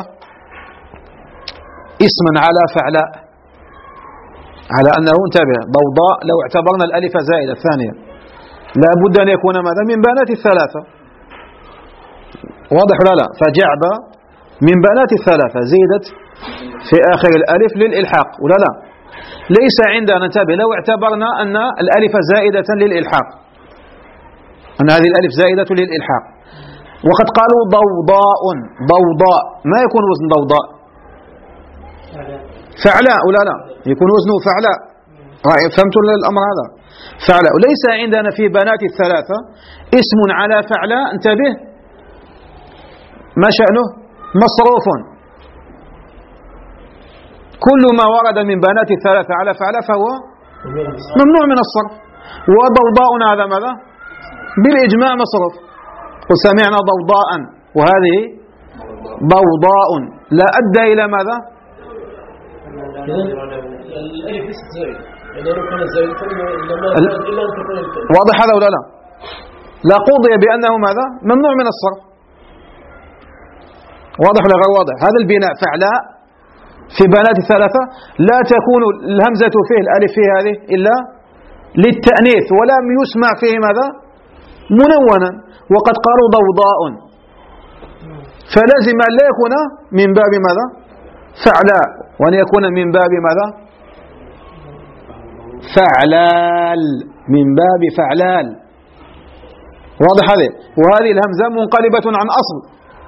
اسما على فعلاء على أنه انتبه ضوضاء لو اعتبرنا الألف زائدة الثانية لا بد أن يكون ماذا من بنات الثلاثة. واضح ولا لا؟ فجعب من بنات الثلاثة زيدت في آخر الألف للإلحاق ولا لا؟ ليس عندنا انتبه لو اعتبرنا أن الألف زائدة للإلحاق أن هذه الألف زائدة للإلحاق وقد قالوا ضوضاء ضوضاء ما يكون وزن ضوضاء فعلاء ولا لا؟ يكون وزنه فعلاء. فهمتوا الأمر هذا؟ فعلاء. وليس عندنا في بنات الثلاثة اسم على فعلاء انتبه ما شأنه مصروف. كل ما ورد من بنات الثلاثة على فعلاء فهو ممنوع من الصرف. وضوضاء هذا ماذا بالإجماع مصروف قل سمعنا ضوضاء وهذه ضوضاء لا أدى إلى ماذا؟ الألف ليست زائدة، يعني لو كانت زائدة لما إلا أن تكون الكلمة. واضح هذا ولا لا؟ لا قضي بأنه ماذا؟ ممنوع من الصرف. واضح ولا غير واضح؟ هذا البناء فعلاء في بنات الثلاثة لا تكون الهمزة فيه الألف فيه هذه إلا للتأنيث، ولم يسمع فيه ماذا؟ منونا، وقد قالوا ضوضاء، فلازم أن لا يكون من باب ماذا؟ فعلاء، وأن يكون من باب ماذا؟ فعلال، من باب فعلال. واضح هذا؟ وهذه الهمزة منقلبة عن أصل،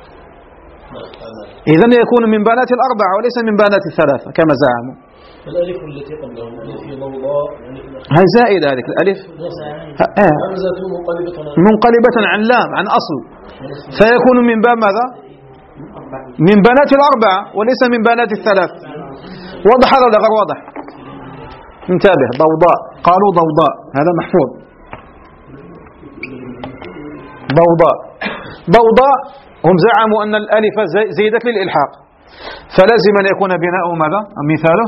إذن يكون من بنات الأربعة وليس من بنات الثلاثة كما زعموا. الألف التي قبلهم الألف ضوضاء هي زائدة هذه الألف همزة منقلبة منقلبة عن لام عن أصل، فيكون من باب ماذا؟ من بنات الأربعة وليس من بنات الثلاث. واضح هذا ولا غير واضح؟ انتبه، ضوضاء قالوا ضوضاء هذا محفوظ. ضوضاء ضوضاء هم زعموا أن الألف زيدت للإلحاق، فلازم أن يكون بناؤه ماذا؟ مثاله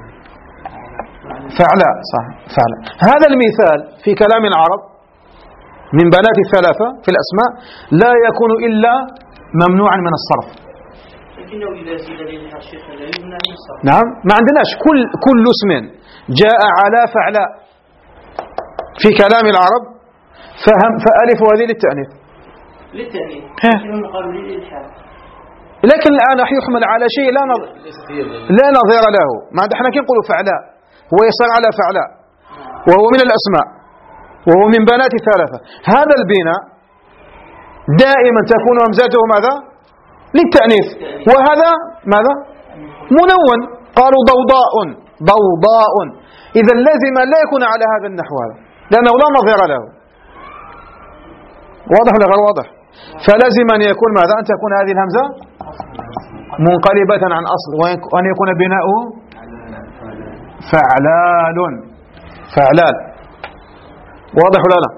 فعلاء، صح فعلاء. هذا المثال في كلام العرب من بنات الثلاثة في الأسماء لا يكون إلا ممنوعا من الصرف. لكنه إذا زيد للإلحاق شيخ لا يمنع من الصرف. نعم، ما عندناش كل كل اسم جاء على فعلاء في كلام العرب فهم فألف هذه للتأنيث للتأنيث، لكنهم قالوا للإلحاق. لكن الآن راح يحمل على شيء لا نظ... لا نظير له. ما احنا كي نقولوا فعلاء هو يصير على فعلاء وهو من الأسماء وهو من بنات الثلاثة. هذا البناء دائما تكون همزته ماذا؟ للتأنيث، وهذا ماذا؟ منون. قالوا ضوضاء ضوضاء، إذا لازم لا يكون على هذا النحو هذا لأنه لا نظير له. واضح ولا غير واضح؟ فلازم أن يكون ماذا؟ أن تكون هذه الهمزة منقلبة عن أصل، وأن يكون بناؤه فعلال فعلال. واضح ولا لا؟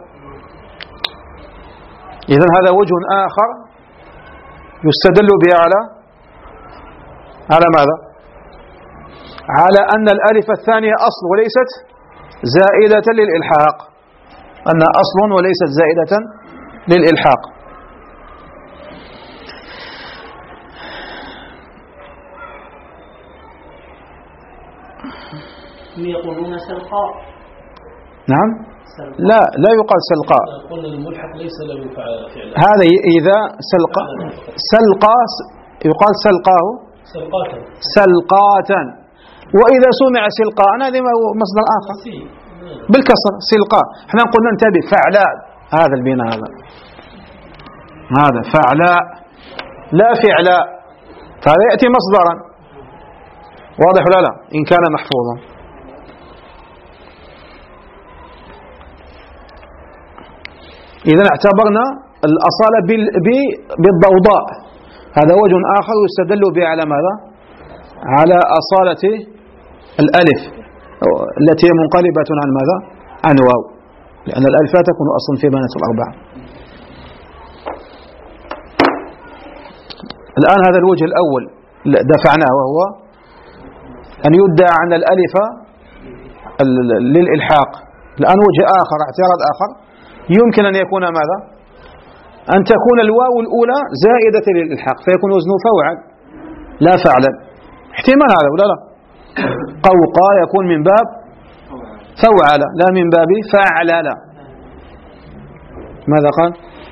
إذن هذا وجه آخر يستدل به على على ماذا؟ على أن الألف الثانية أصل وليست زائدة للإلحاق، أنها أصل وليست زائدة للإلحاق. يقولون سلقاء. نعم، لا لا يقال سلقاء. قلنا الملحق ليس له فعل. هذا إذا سلقا سلقا يقال سلقاه سلقاتا سلقاتا، وإذا سمع سلقاء هذا مصدر آخر بالكسر سلقاء. احنا قلنا انتبه فعلاء، هذا البناء هذا هذا فعلاء لا فعلاء، فهذا يأتي مصدرا. واضح ولا لا؟ إن كان محفوظا. إذا اعتبرنا الأصالة بالضوضاء، هذا وجه آخر يستدل به على ماذا؟ على أصالة الألف التي هي منقلبة عن ماذا؟ عن واو، لأن الألف لا تكون أصلا في بنات الأربعة. الآن هذا الوجه الأول دفعناه، وهو أن يدعى عن الألف للإلحاق. الآن وجه آخر، اعتراض آخر، يمكن أن يكون ماذا؟ أن تكون الواو الأولى زائدة للإلحاق فيكون وزنه فوعل لا فعلا. احتمال هذا ولا لا؟ قوقا يكون من باب فوعل لا من باب فعلل. ماذا قال؟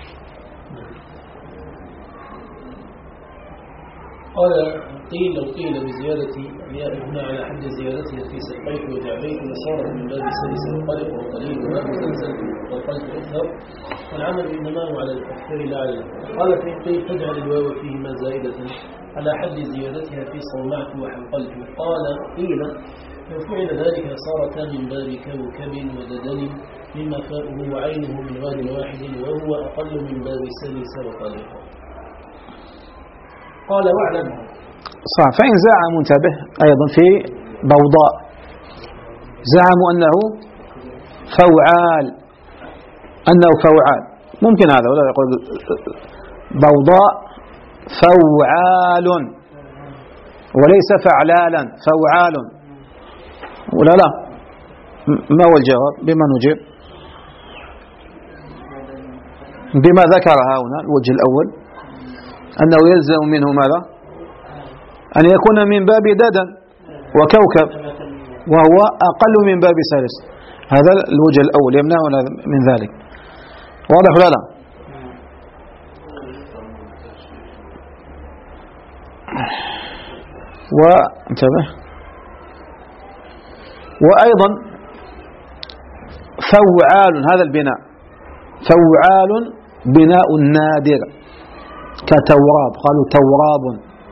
قال قيل لو قيل بزيادة ياء هنا على حد زيادتها في سقيت وجعبيت لصارت من باب سلس وقلق وقليل وما تنزل وقلت أكثر، والعمل إنما هو على الأكثر لا على الأكثر. قال في قيل تجعل الواو فيهما زائدة على حد زيادتها في صومعت وحنقلت. قال قيل لو فعل ذلك صارتا من باب كوكب وددن مما فاؤه وعينه من واد واحد وهو أقل من باب سلس وقلق. قال واعلم صح. فإن زعموا انتبه أيضا في ضوضاء زعموا أنه فوعال أنه فوعال ممكن هذا ولا يقول ضوضاء فوعال وليس فعلالا، فوعال ولا لا؟ ما هو الجواب؟ بما نجيب؟ بما ذكرها هنا الوجه الأول أنه يلزم منه ماذا؟ أن يكون من باب ددا وكوكب، وهو أقل من باب سالس. هذا الوجه الأول يمنعنا من ذلك. واضح ولا لا؟ وانتبه. وأيضا فوعال، هذا البناء فوعال بناء نادر كتوراب، قالوا توراب،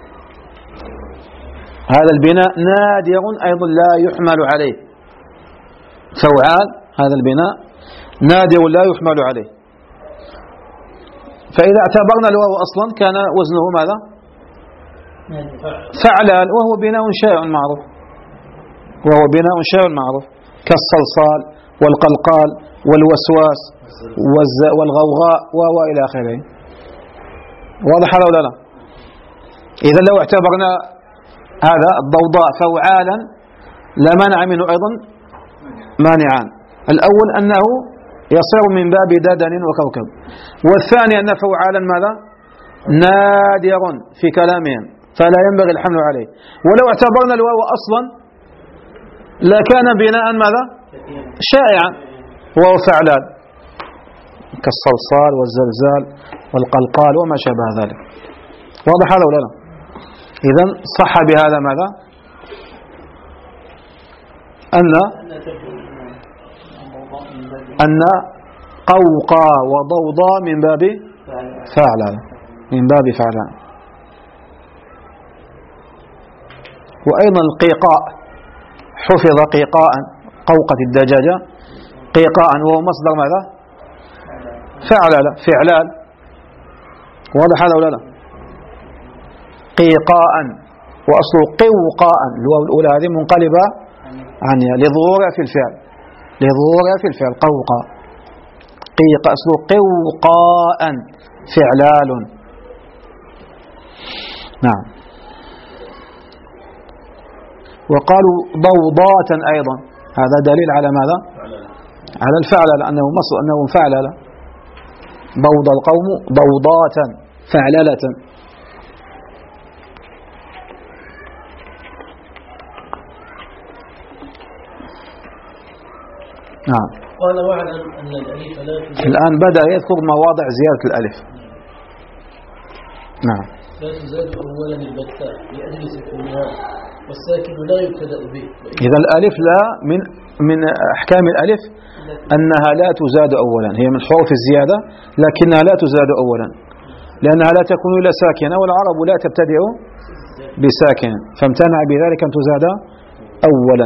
هذا البناء نادر أيضا لا يحمل عليه. فوعال هذا البناء نادر لا يحمل عليه. فإذا اعتبرنا الواو أصلا كان وزنه ماذا؟ فعلال، وهو بناء شائع معروف، وهو بناء شائع معروف كالصلصال والقلقال والوسواس والغوغاء وإلى آخره. واضح هذا ولا لا؟ إذا لو اعتبرنا هذا الضوضاء فوعالا لمنع منه أيضا مانعان. الأول أنه يصير من باب ددن وكوكب، والثاني أن فوعالا ماذا؟ نادر في كلامهم فلا ينبغي الحمل عليه. ولو اعتبرنا الواو أصلا لكان بناء ماذا؟ شائعا، وهو فعلان كالصلصال والزلزال والقلقال وما شابه ذلك. واضح هذا ولا لا؟ إذن صح بهذا ماذا؟ أن أن قوقا وضوضا من باب فعلان، من باب فعلان. وأيضا القيقاء حفظ قيقاء، قوقة الدجاجة قيقاء، وهو مصدر ماذا؟ فعلال، فعلال. واضح هذا ولا لا؟ قيقاء وأصله قوقاء، الواو الأولى هذه منقلبة عنها لظهورها في الفعل، لظهورها في الفعل قوقاء. قيقاء أصله قوقاء فعلال. نعم. وقالوا ضوضاة أيضا، هذا دليل على ماذا؟ على الفعل، لأنه مصر أنه فعلل. ضوض القوم ضوضاة فعللة. نعم. قال واعلم أن الألف لا تزاد. الآن بدأ يذكر مواضع زيادة الألف. نعم. لا تزاد أولا البتاء لأجل سكونها، والساكن لا يبتدأ به. إذا الألف لا من من أحكام الألف أنها لا تزاد أولا، هي من حروف الزيادة لكنها لا تزاد أولا لأنها لا تكون إلا ساكنة، والعرب لا تبتدئ بساكن، فامتنع بذلك أن تزاد أولا.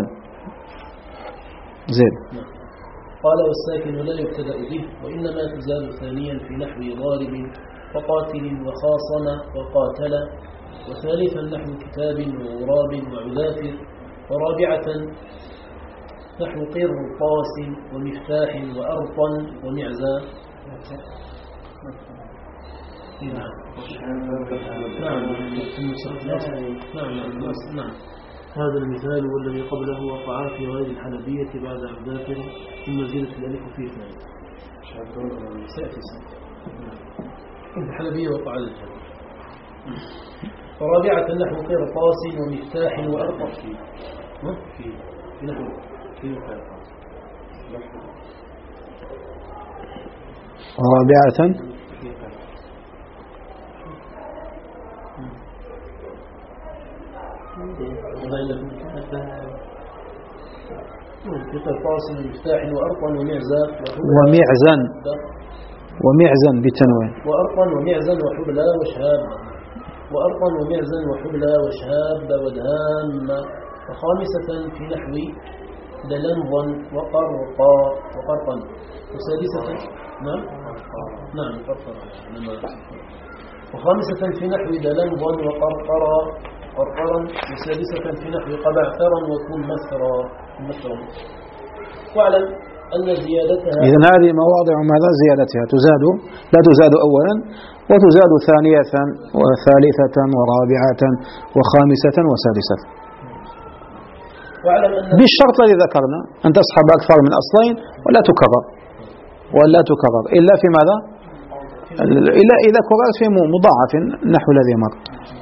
زين. قال والساكن لا يبتدأ به، وإنما تزاد ثانيا في نحو ضارب وقاتل وخاصم وقاتل، وثالثا نحو كتاب وغراب وعذافر، ورابعة نحو قرطاس ومفتاح وأرطا ومعزى. نعم نعم نعم. هذا المثال والذي قبله وقع في غير الحنفية بعد عذافر ثم زيدت الألف فيه ثاني. سيأتي الحنفية وقع الجهل. ورابعة نحو قرطاس ومفتاح وأرطا. في نحو رابعة قرطاس ومفتاح وأرطا ومعزى ومعزن ومعزن بالتنوين، وأرطا ومعزن وحبلى وشهاب، وأرطا ومعزن وحبلى وشهاب ودهام. وخامسة في نحو دلنظا وقرقا وقرقا. وسادسة نعم نعم قرقرا. وخامسة في نحو دلنظا وقرقرا قرقرا. وسادسة في نحو قبعثرا وكن مثرا مثرا. واعلم أن زيادتها إذن هذه مواضع ماذا زيادتها تزاد، لا تزاد أولا وتزاد ثانية وثالثة ورابعة وخامسة وسادسة، بالشرط الذي ذكرنا أن تصحب أكثر من أصلين ولا تكرر ولا تكرر إلا في ماذا؟ إلا إذا كررت في مضاعف نحو الذي مر.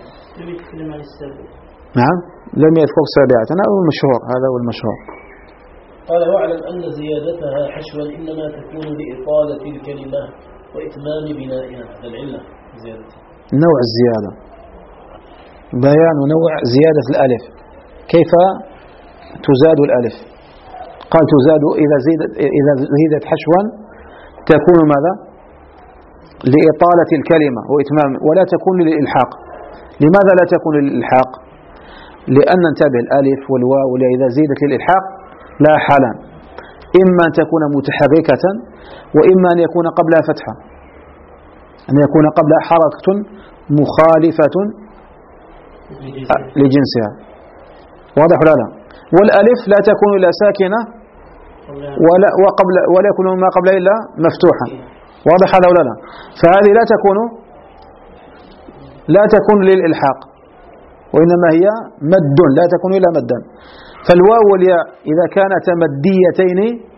نعم لم يذكر سابعة، هذا هو المشهور، هذا هو المشهور. قال واعلم أن زيادتها حشوا إنما تكون لإطالة الكلمة وإتمام بنائها. العلة زيادتها نوع الزيادة، بيان نوع زيادة الألف، كيف تزاد الألف. قال تزاد إذا زيدت إذا زيدت حشوا تكون ماذا؟ لإطالة الكلمة وإتمام، ولا تكون للإلحاق. لماذا لا تكون للإلحاق؟ لأن انتبه الألف والواو إذا زيدت للإلحاق لا حالان، إما أن تكون متحركة وإما أن يكون قبلها فتحة، أن يكون قبلها حركة مخالفة لجنسها. واضح ولا لا؟ والألف لا تكون إلا ساكنة ولا وقبل ولا يكون ما قبل إلا مفتوحا. واضح هذا ولا لا؟ فهذه لا تكون لا تكون للإلحاق وإنما هي مد، لا تكون إلا مدا. فالواو والياء إذا كانتا مديتين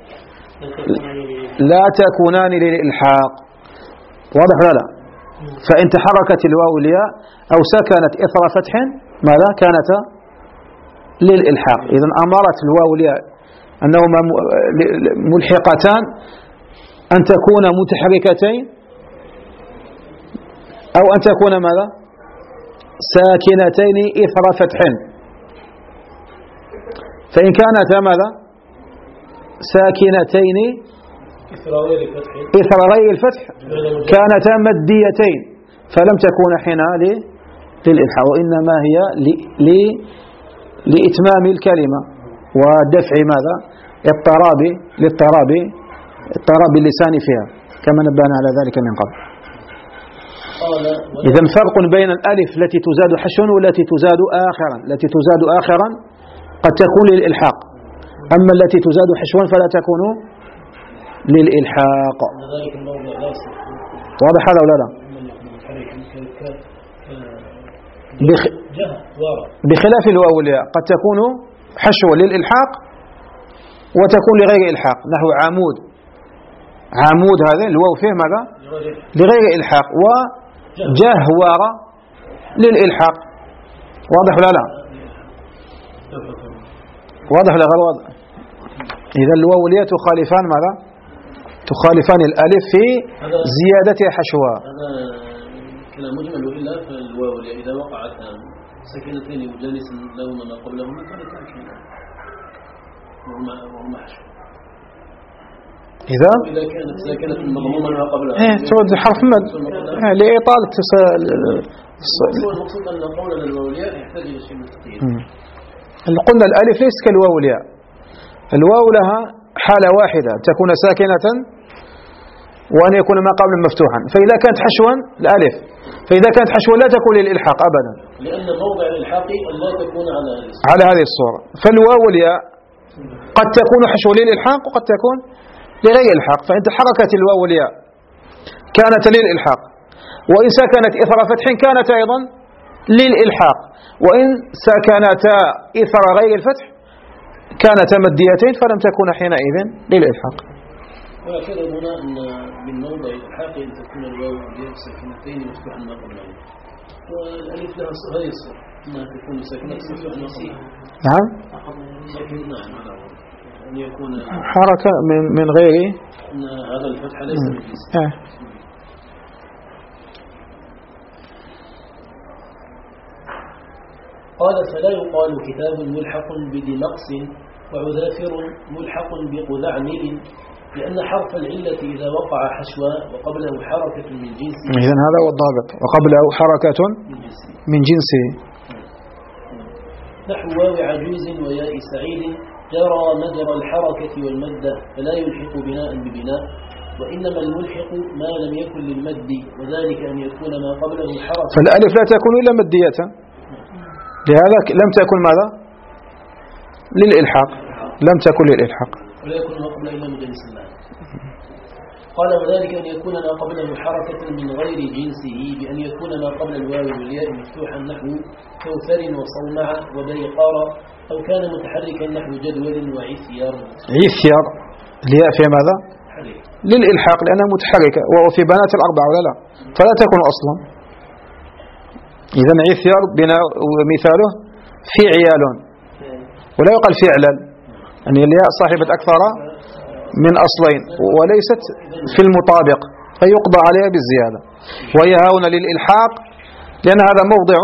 لا تكونان للإلحاق. واضح ولا لا؟ فإن تحركت الواو والياء أو سكنت إثر فتح ماذا كانتا للإلحاق. إذن أمرت الواو والياء أنهما ملحقتان أن تكون متحركتين أو أن تكون ماذا ساكنتين إثر فتح. فإن كانتا ماذا ساكنتين إثر غير الفتح كانتا مديتين فلم تكون حينها للإلحاق، وإنما هي لإتمام الكلمة ودفع ماذا اضطراب للاضطراب اضطراب اللسان فيها كما نبهنا على ذلك من قبل. إذا فرق بين الألف التي تزاد حشوا والتي تزاد آخرا. التي تزاد آخرا قد تكون للإلحاق، أما التي تزاد حشوا فلا تكون للإلحاق. واضح هذا ولا لا؟ بخلاف الواو والياء قد تكون حشوا للإلحاق وتكون لغير إلحاق، نحو عمود. عمود هذا الواو فيه ماذا؟ لغير إلحاق، وجهور للإلحاق. واضح ولا لا؟ واضح ولا غير واضح؟ إذا الواو والياء تخالفان ماذا؟ تخالفان الألف في زيادة حشوها. هذا كلام مجمل، وإلا فالواو والياء إذا وقعت سكنتين مجالسا لهما ما قبلهما كانت أكيدا وهما حشو. إذا إذا كانت ساكنة مضموما ما قبلها إيه تود حرف مد إيه لإطالة المقصود أن قولنا الواو والياء يحتاج إلى شيء من التقييد. قلنا الألف ليس كالواو والياء، الواو لها حالة واحدة تكون ساكنة وأن يكون ما قبل مفتوحا، فإذا كانت حشوا الألف، فإذا كانت حشوا لا تكون للإلحاق أبدا، لأن موضع الإلحاق لا تكون على على هذه الصورة. فالواو والياء قد تكون حشوا للإلحاق وقد تكون لغير الإلحاق، فإن تحركت الواو والياء كانت للإلحاق، وإن سكنت إثر فتح كانت أيضا للإلحاق، وإن سكنتا إثر غير الفتح كانتا مديتين فلم تكون حينئذ للإلحاق. ويعتبر هنا أن من موضع الإلحاق أن تكون الواو والياء ساكنتين مفتوحا ما قبلهما، والألف لها هذه الصورة أنها تكون ساكنة مفتوحا ما قبلهما. نعم. نعم أن يكون حركة من من غير أن هذا الفتح ليس من جنسه. آه. قال فلا يقال كتاب ملحق بذي نقص وعذافر ملحق بقذعمل، لأن حرف العلة إذا وقع حشوا وقبله حركة من جنسه. إذن هذا هو الضابط، وقبله حركة من جنسه. نحو واو عجوز وياء سعيد جرى مجرى الحركة والمدة، فلا يلحق بناء ببناء، وإنما الملحق ما لم يكن للمد، وذلك أن يكون ما قبله حركة. فالألف لا تكون إلا مدية، لهذا لم تكن ماذا؟ للإلحاق، لم تكن للإلحاق. ولا يكون ما قبله إلا مجنس المعنى. قال وذلك أن يكون ما قبله حركة من غير جنسه بأن يكون ما قبل الواو والياء مفتوحا نحو كوثر وصومع وبيقار أو كان متحركا نحو جدول وعثير. عثير الياء في ماذا؟ حريك. للإلحاق لأنها متحركة وهو في بنات الأربع ولا لا فلا تكون أصلا. إذن عثير بنا ومثاله فعيال ولا يقال فعلا أن الياء صاحبة أكثر من أصلين وليست في المطابق فيقضى عليها بالزيادة وهي هنا للإلحاق لأن هذا موضع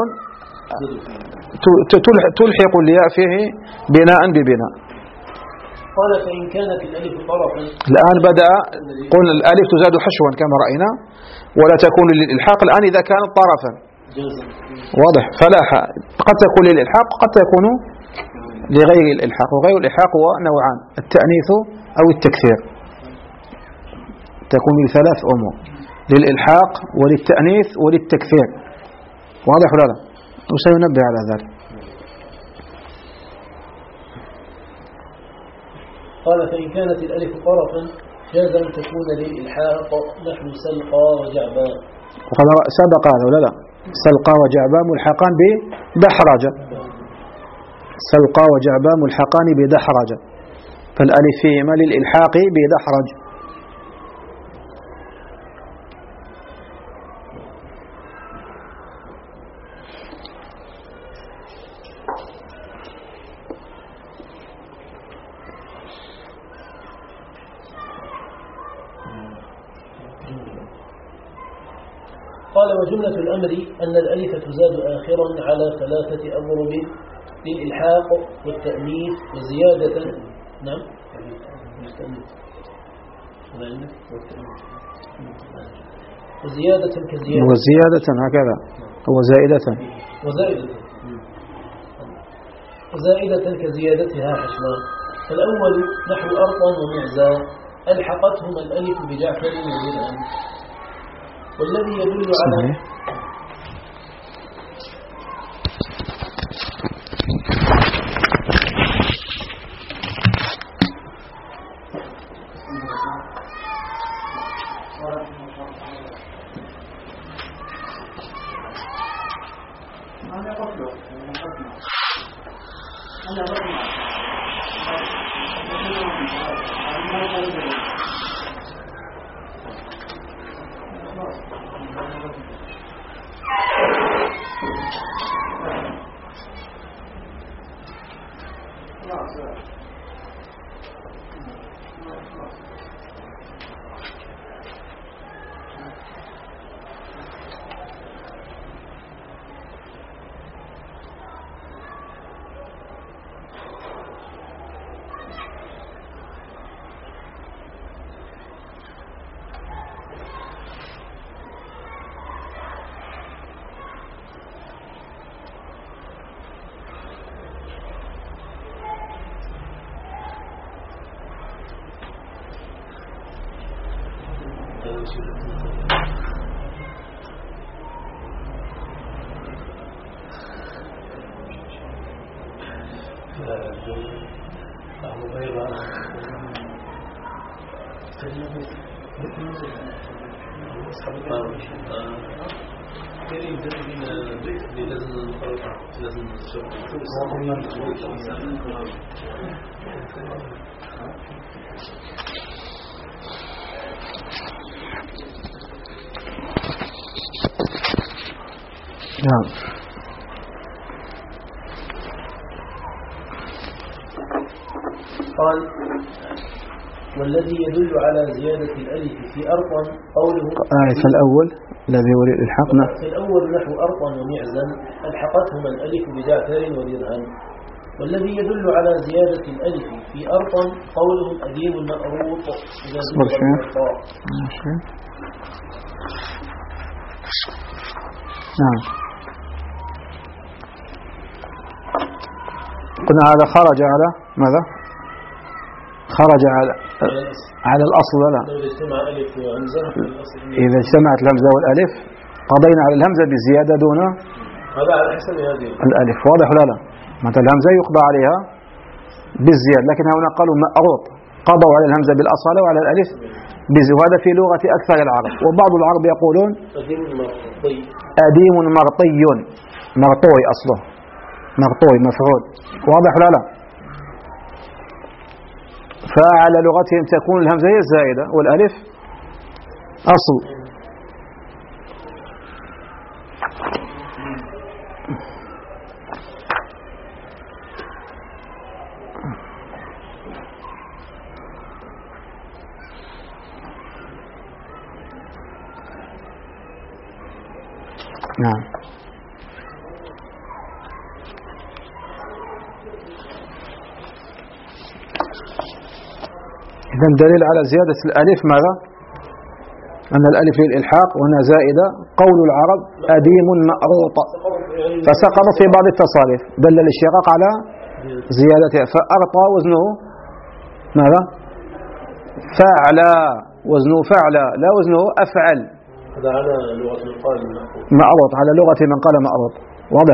تلحق الياء فيه بناء ببناء. قال فإن كانت الألف طرفا الآن بدأ قلنا الألف تزاد حشوا كما رأينا ولا تكون للإلحاق الآن إذا كانت طرفا واضح فلا قد تكون للإلحاق قد تكون لغير الإلحاق وغير الإلحاق هو نوعان التأنيث أو التكثير تكون لثلاث أمور للإلحاق وللتأنيث وللتكثير واضح ولا لا وسينبه على ذلك. قال فإن كانت الألف طرفا جاز أن تكون للإلحاق نحو سلقى وجعبان وقد سبق هذا ولا لا سلقى وجعبان ملحقان بدحرجة سلقى وجعبان ملحقان بدحرجة فالألف فيهما للإلحاق بدحرج. قال وجملة الأمر أن الألف تزاد آخرا على ثلاثة أضرب للإلحاق والتأنيث وزيادة نعم وزيادة كزيادة وزيادة هكذا وزائدة وزائدة وزائدة كزيادتها حشما. الأول نحو أرطا ومعزى ألحقتهما الألف بجعفر وزرعا والذي يدل على نعم. قال والذي يدل على زيادة الألف في أرطا قوله آية الأول الذي هو الإلحاق في الأول نحو أرطا ومعزا ألحقتهما الألف بجعفر وذرعا. والذي يدل على زيادة الألف في أرطا قوله أديم المأروط إذا زيد نعم. قلنا هذا خرج على ماذا؟ خرج على على الأصل ولا؟ إذا اجتمعت الهمزة والألف قضينا على الهمزة بالزيادة دون هذا على حسب هذه الألف واضح ولا لا؟ مثلا الهمزة يقضى عليها بالزيادة لكن هنا قالوا مأروط قضوا على الهمزة بالأصالة وعلى الألف بزي، وهذا في لغة أكثر العرب. وبعض العرب يقولون أديم مرطي، مرطوي أصله، مرطوي مفعول، واضح لا لا. فعلى لغتهم تكون الهمزة هي الزائدة والألف أصل. نعم. إذن دليل على زيادة الألف ماذا؟ أن الألف للإلحاق وأنها زائدة. قول العرب أديم مأروط، فسقط في بعض التصاريف، دل الاشتقاق على زيادتها. فأرطى وزنه ماذا؟ فعلا، وزنه فعلا، لا وزنه أفعل. هذا على لغة من قال مأروط، على لغة من قال مأروط، واضح.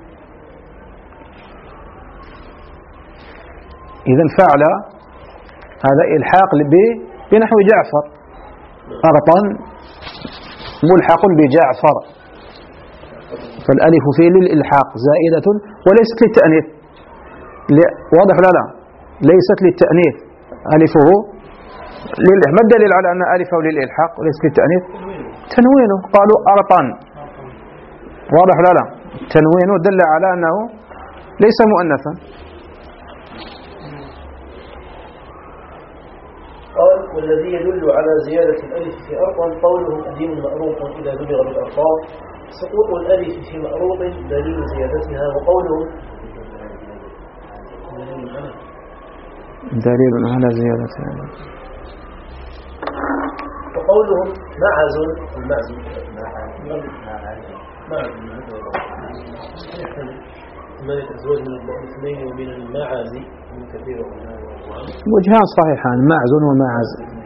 إذن فعل هذا إلحاق بنحو جعفر، أرطا ملحق بجعفر، فالألف فيه للإلحاق زائدة وليست للتأنيث. واضح لا لا، ليست للتأنيث، ألفه للإلحاق. ما الدليل على أن ألفه للإلحاق وليست للتأنيث؟ تنوينه، قالوا أرطا، واضح لا لا، تنوينه دل على أنه ليس مؤنثا. قال والذي يدل على زيادة الألف في أرطا قوله أديم مأروط إذا دبغ بالأرطاء، سقوط الألف في مأروط دليل زيادتها. وقوله دليل على زيادتها. وقولهم معز، المعز ثمانية أزواج من الاثنين ومن المعز من كثير وجهان صحيحان، معز ومعز.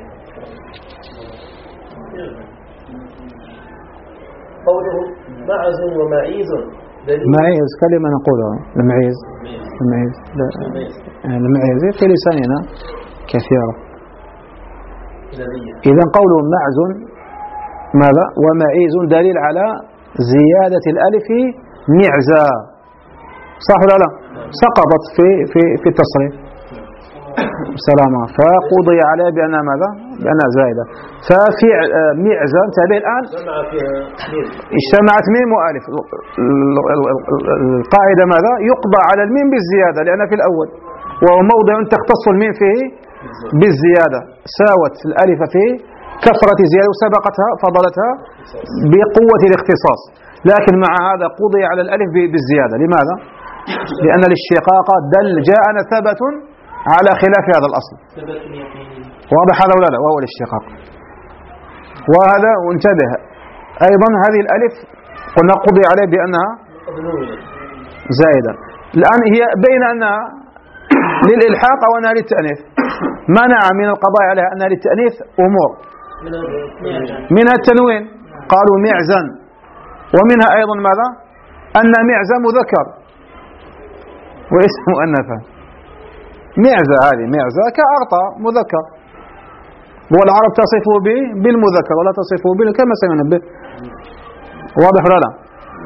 قوله معز ومعيز، معيز كلمة نقولها، المعيز، المعيز لا، المعيز في لساننا كثيرة. إذا قوله معز ماذا ومعيز دليل على زيادة الألف معزة، صح ولا لا؟ سقطت في في في التصريف سلامة، فقضي عليه بأنها ماذا؟ بأنها زائدة. ففي معزة انتبه الآن، اجتمعت ميم وألف. القاعدة ماذا؟ يقضى على الميم بالزيادة لأن في الأول، وهو موضع تختص الميم فيه بالزيادة، ساوت الألف فيه كثرة زيادة وسبقتها فضلتها بقوة الاختصاص. لكن مع هذا قضي على الألف بالزيادة. لماذا؟ لأن الاشتقاق دل جاءنا ثبت على خلاف هذا الأصل. واضح هذا ولا لا؟ وهو الاشتقاق. وهذا وانتبه أيضا هذه الألف قلنا قضي عليه بأنها زائدة. الآن هي بين أنها للإلحاق أو أنها للتأنيث. منع من القضاء عليها أنها للتأنيث أمور، منها التنوين قالوا معزا، ومنها أيضا ماذا؟ أن معزة مذكر وليس مؤنثا. معزة هذه معزة كأرطى مذكر، والعرب تصفه به بالمذكر ولا تصفه به كما سينبه. واضح ولا لا؟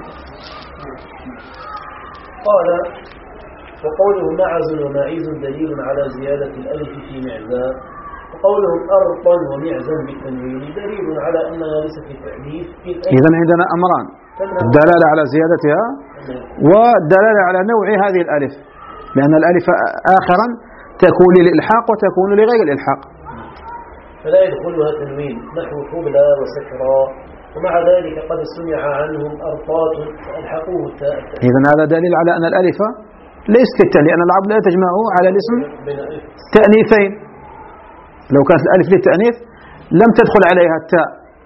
قال وقوله معز ومعيز دليل على زيادة الألف في معزة، وقولهم أرطا ومعزا بالتنوين دليل على أنها ليست للتأليف. إذن عندنا أمران، الدلالة على زيادتها والدلالة على نوع هذه الألف، لأن الألف آخرا تكون للإلحاق وتكون لغير الإلحاق. فلا يدخلها تنوين نحو حبلى وسكرى، ومع ذلك قد سمع عنهم أرطات فألحقوه التاء. إذن هذا دليل على أن الألف ليست للتأنيث، لأن العرب لا تجمعه على الاسم تأنيثين. لو كانت الألف للتأنيث لم تدخل عليها التاء،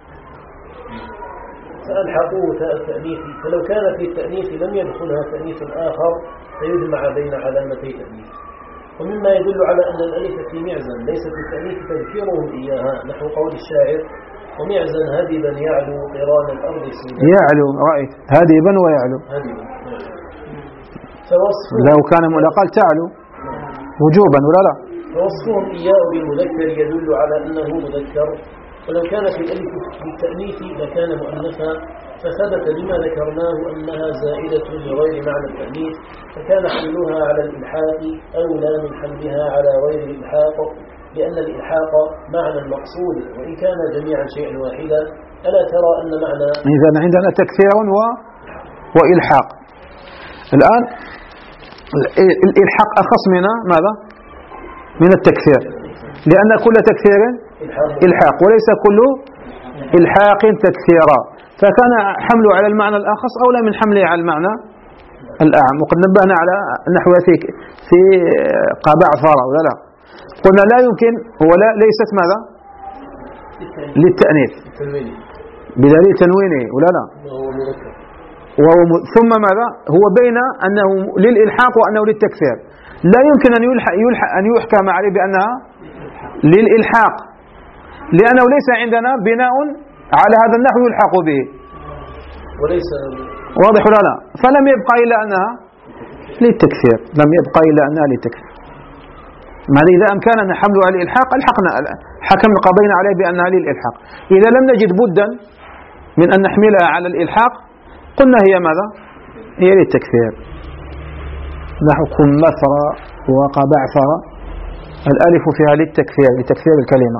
فألحقوه تاء التأنيث. فلو كان في التأنيث لم يدخلها تأنيث آخر فيجمع بين علامتي تأنيث. ومما يدل على أن الألف في معزا ليست للتأنيث تذكيرهم إياها نحو قول الشاعر ومعزا هدبا يعلو قران الأرض سودا. يعلو رأيت هدبا ويعلو، لو كان قال تعلو وجوبا ولا لا؟ فوصفهم إياه بالمذكر يدل على أنه مذكر، ولو كان في الألف بالتأنيث لكان مؤنثا، فثبت بما ذكرناه أنها زائدة لغير معنى التأنيث، فكان حملها على الإلحاق أولى من حملها على غير الإلحاق، لأن الإلحاق معنى المقصود وإن كان جميعا شيئا واحدا. ألا ترى أن معنى إذا عندنا تكثير و... وإلحاق. الآن الإلحاق أخص من ماذا؟ من التكثير، لأن كل تكثير إلحاق وليس كل إلحاق تكثيرا، فكان حمله على المعنى الأخص أولى من حمله على المعنى الأعم. وقد نبهنا على نحو في في قبعثرة ولا لا؟ قلنا لا يمكن ولا ليست ماذا؟ للتأنيث بدليل تنوينه ولا لا؟ وهو ثم ماذا؟ هو بين أنه للإلحاق وأنه للتكثير. لا يمكن أن يلحق يلحق أن يحكم عليه بأنها للإلحاق، لأنه ليس عندنا بناء على هذا النحو يلحق به، وليس واضح ولا لا؟ فلم يبقى إلا أنها للتكثير، لم يبقى إلا أنها للتكثير. ماذا إذا أمكننا حمله على الإلحاق الحقنا حكمنا قضينا عليه بأنها للإلحاق. إذا لم نجد بدا من أن نحملها على الإلحاق قلنا هي ماذا؟ هي للتكثير. نحو كمثر وقبعثر الألف فيها للتكثير، لتكثير الكلمة.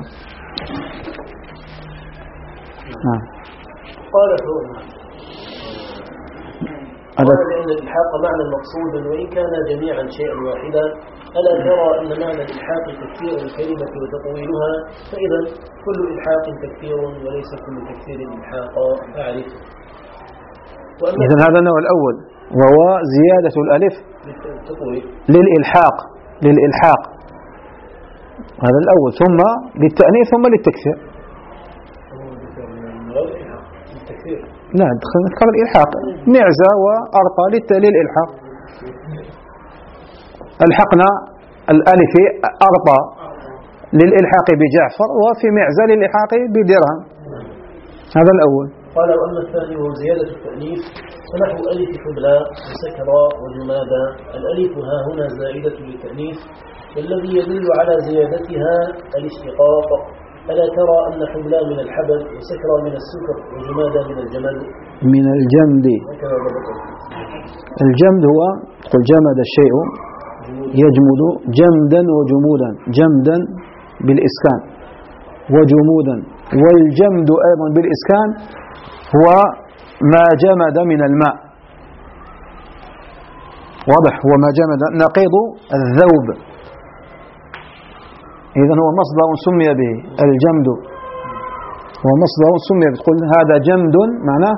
نعم. قال قال لأن الإلحاق معنى المقصود وإن كان جميعا شيئا واحدا. ألا ترى أن معنى الإلحاق تكثير الكلمة وتطويلها؟ فإذا كل إلحاق تكثير وليس كل تكثير إلحاقا. أعرف. إذن هذا النوع الأول وهو زيادة الألف للإلحاق للإلحاق هذا الأول، ثم للتأنيث ثم للتكثير. لا نذكر الإلحاق معزة وأرطى للإلحاق. ألحقنا الألف أرطى للإلحاق بجعفر، وفي معزة للإلحاق بدرهم. هذا الأول. قال وأما الثاني وهو زيادة التأنيث فنحو ألف حبلى وسكرى وجمادى. الألف ها هنا زائدة للتأنيث، والذي يدل على زيادتها الاشتقاق. ألا ترى أن حبلى من الحبل وسكرى من السكر وجمادى من الجمد من الجمد. الجمد هو قل جمد الشيء يجمد جمدا وجمودا، جمدا بالإسكان وجمودا. والجمد أيضا بالإسكان هو ما جمد من الماء، واضح؟ هو ما جمد نقيض الذوب، إذن هو مصدر سمي به الجمد، هو مصدر سمي به. تقول هذا جمد معناه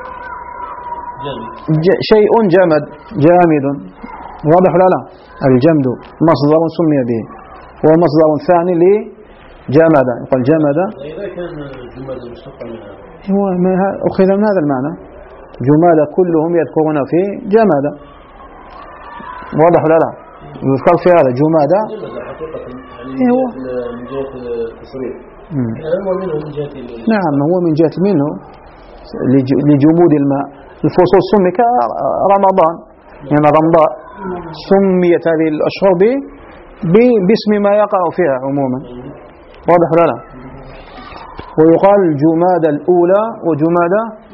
شيء جمد جامد، واضح ولا لا؟ الجمد مصدر سمي به، هو مصدر ثاني لجمد، يقول جمد. إذا كان جمد مشتق منها هو أخذ من هذا المعنى، جماد كلهم يذكرون في جمد، واضح ولا لا؟ يذكر في هذا جماد يعني هو من جهة التصريف، هو منه من جهة نعم هو من جهة منه لجمود الماء. الفصول سمي كرمضان، يعني رمضاء سميت هذه الأشهر باسم ما يقع فيها عموما، واضح ولا لا؟ ويقال جماد الأولى وجماد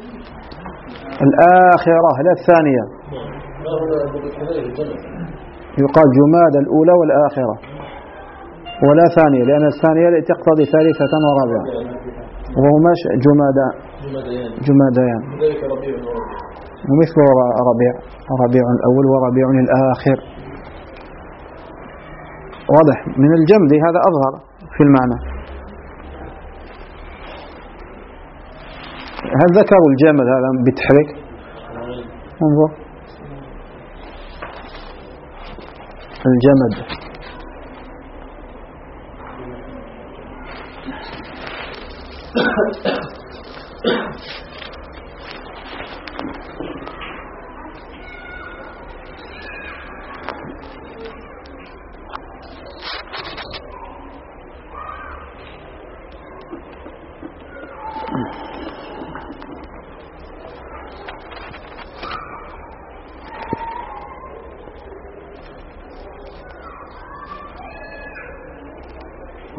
الآخرة لا الثانية، يقال جماد الأولى والآخرة ولا ثانية، لأن الثانية تقتضي ثالثة ورابعة، وهما جمادان جمادان ومثل ربيع، ربيع الأول وربيع الآخر، واضح؟ من الجمد هذا أظهر في المعنى. هل ذكروا الجمد هذا بالتحريك؟ انظر الجمد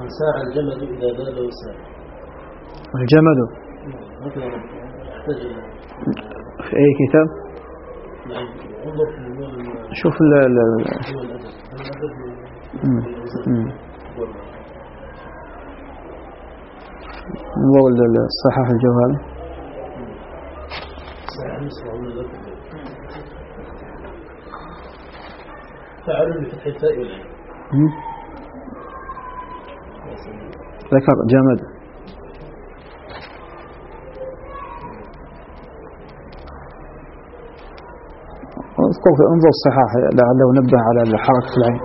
ساع الجمد إذا بال وساع. الجمد مثلا يحتاج في أي كتاب؟ نعم انظر في المال. شوف ال ال انظر الصحاح الجوهري. فعل بفتح الفاء والعين. ذكر جمد. انظر الصحاح لعله نبه على حركة العين.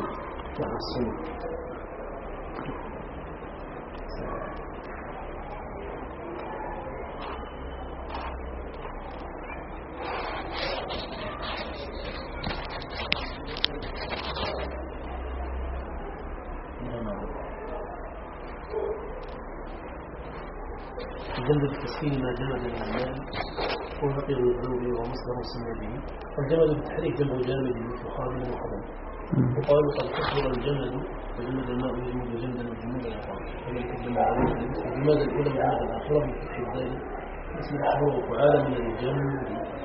الجمد بالتسكين ما جمد الأعمال هو نقل الذنوب ومصدر سمى به. الجمد بالتحريك جمع جامد مثل خامل وخضم. وقالوا قد كثر الجمد وجمد الماء يجمد جمدا وجمود العقاب. فمن كلم عليه الجماد الأولى وجماد الآخرة من فتح الدال اسم الأحرار وفعال من الجمد.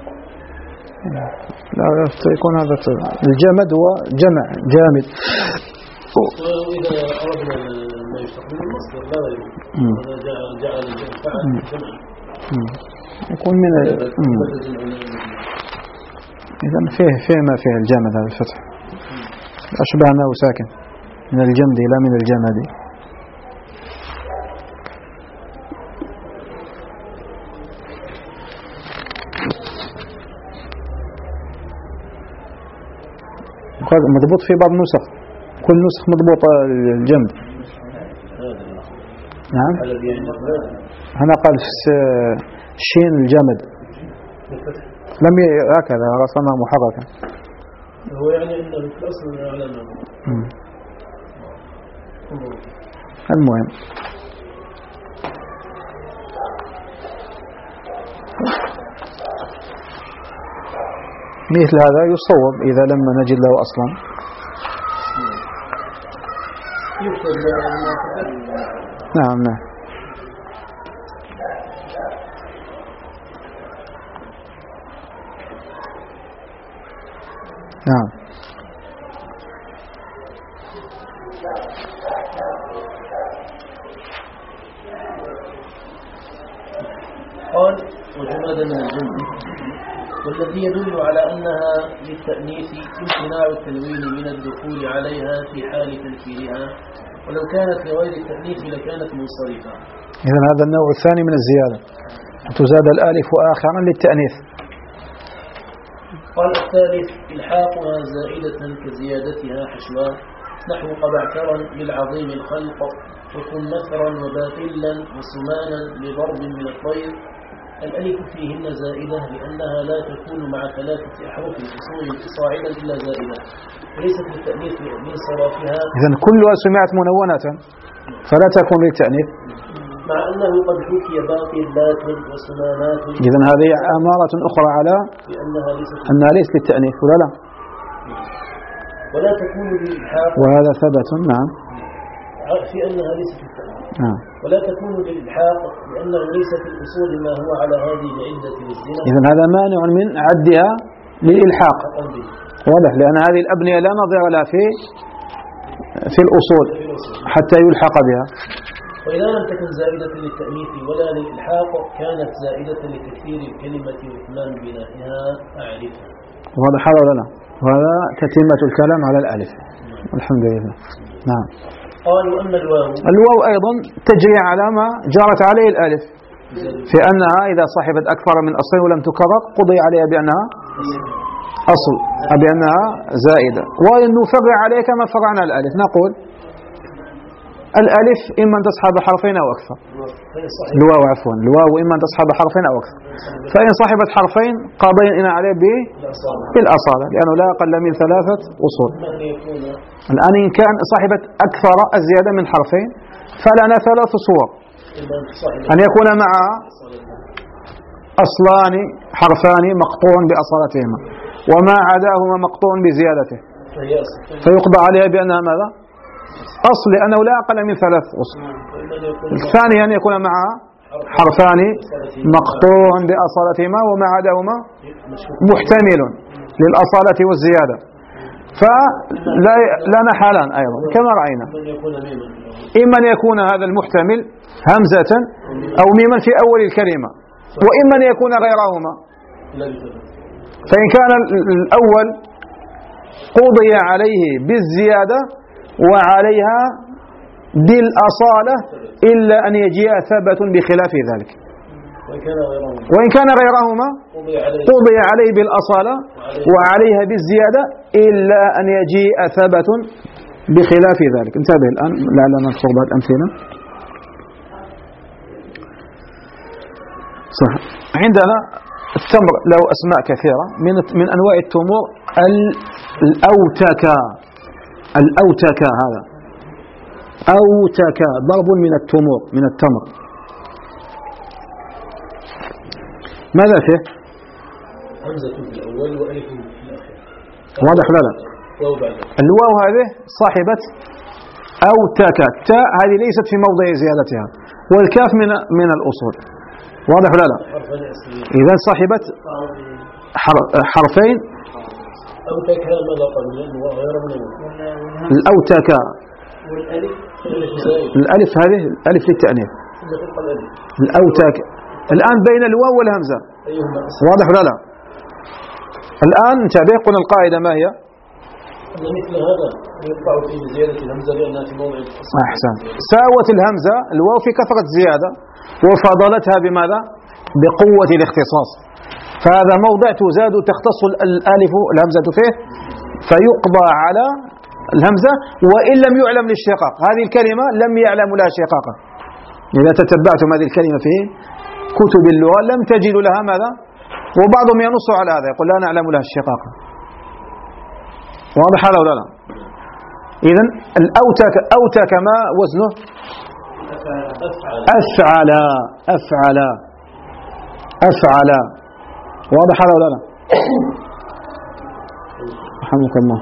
لا يكون هذا الجمد هو جمع جامد. وإذا أردنا ما يستقبل المصدر لا غيره هذا جعل الجمع فعل جمع يكون من إذا فيه فيه ما فيه الجامد هذا الفتح أشبه أنه ساكن من الجمد لا من الجمد. مضبوط في بعض النسخ كل نسخ مضبوط الجمد. نعم هنا قال الشين الجمد لم هكذا رسمها محركا. هو يعني انه في الاصل علامه. المهم مثل هذا يصوب إذا لم نجد له أصلا. نعم نعم نعم قال وجماد من الجمد والذي يدل على أنها للتأنيث امتناع التنوين من الدخول عليها في حال تنكيرها ولو كانت لغير التأنيث لكانت منصرفة. إذن هذا النوع الثاني من الزيادة تزاد الألف آخرا للتأنيث. قال الثالث إلحاقها زائدة كزيادتها حشوة نحو قبعترا للعظيم الخلق وكن نثرا وباطلا وسمانا لضرب من الطير. الألف فيهن زائدة لأنها لا تكون مع ثلاثة أحرف أصول صاعدا إلا زائدة وليست للتأنيث من صرافها. إذن كلها سمعت منونة فلا تكون للتأنيث مع أنه قد حكي باطلات وسمانات. إذن هذه أمارة أخرى على لأنها ليست أنها ليست للتأنيث ولا لا ولا تكون للإلحاق وهذا ثبت. نعم في أنها ليست للتأنيث نعم ولا تكون للإلحاق لأنه ليس في الأصول ما هو على هذه العدة والزنا. إذن هذا مانع من عدها للإلحاق واضح لأن هذه الأبنية لا نظير لها في في الأصول حتى يلحق بها. وإذا لم تكن زائدة للتأنيث ولا للإلحاق كانت زائدة لتكثير الكلمة وإتمام بنائها أعرفها. وهذا حاضر لنا وهذا تتمة الكلام على الألف. الحمد لله. نعم قالوا أن الواو الواو أيضا تجري على ما جرت عليه الألف في أنها إذا صاحبت أكثر من أصل ولم تكرر قضي عليها بأنها أصل بأنها زائدة. ونفرع عليه كما فرعنا الألف نقول الألف إما أن تصحب حرفين أو أكثر. الواو عفوا الواو إما أن تصحب حرفين أو أكثر فإن صاحبت حرفين قضينا عليه بالأصالة لأنه لا أقل من ثلاثة أصول. الآن إن كان صاحبت أكثر الزيادة من حرفين فلنا ثلاث صور أن يكون معها أصلان حرفان مقطوع بأصالتهما وما عداهما مقطوع بزيادته فيقضى عليها بأنها ماذا أصل لأنه لا أقل من ثلاث أصول. الثاني أن يكون معها حرفان مقطوع بأصالتهما وما عداهما محتمل للأصالة والزيادة، فلا لنا حالان أيضا كما رأينا، إما أن يكون هذا المحتمل همزة أو ميما في أول الكلمة، وإما أن يكون غيرهما. فإن كان الأول قضي عليه بالزيادة وعليها بالأصالة إلا أن يجيء ثبت بخلاف ذلك، وإن كان غيرهما قضي عليه بالأصالة وعليها بالزيادة إلا أن يجيء ثبت بخلاف ذلك. انتبه الآن لعلنا نذكر بعض الأمثلة. صح. عندنا التمر له أسماء كثيرة، من من أنواع التمور الأوتكا. الأوتكا هذا أوتكا ضرب من التمور من التمر. ماذا فيه؟ همزة في الأول وألف في الآخر. واضح ولا لا؟ الواو هذه صاحبة أوتكا، تاء هذه ليست في موضع زيادتها، والكاف من من الأصول. واضح ولا لا؟ إذا صاحبة حرفين. أوتكا ماذا قبل غير من الأوتكا الألف هذه الألف للتأنيث. الأوتكا الآن بين الواو والهمزة. واضح ولا لا؟ الآن انتبه، قلنا القاعدة ما هي؟ مثل هذا يقع فيه زيادة الهمزة لأنها في موضع. أحسن. ساوت الهمزة الواو في كثرة زيادة وفضلتها بماذا؟ بقوة الاختصاص، فهذا موضع تزاد تختص الألف الهمزة فيه فيقضى على الهمزة وإن لم يعلم للشقاق. هذه الكلمة لم يعلم لها شقاقا، إذا تتبعتم هذه الكلمة في كتب اللغة لم تجدوا لها ماذا؟ وبعضهم ينص على هذا يقول لا نعلم لها الشقاقة. واضح هذا ولا لا؟ إذن الأوتك أوتك ما وزنه؟ أفعل أفعل أفعل. واضح هذا ولا لا؟ رحمك الله.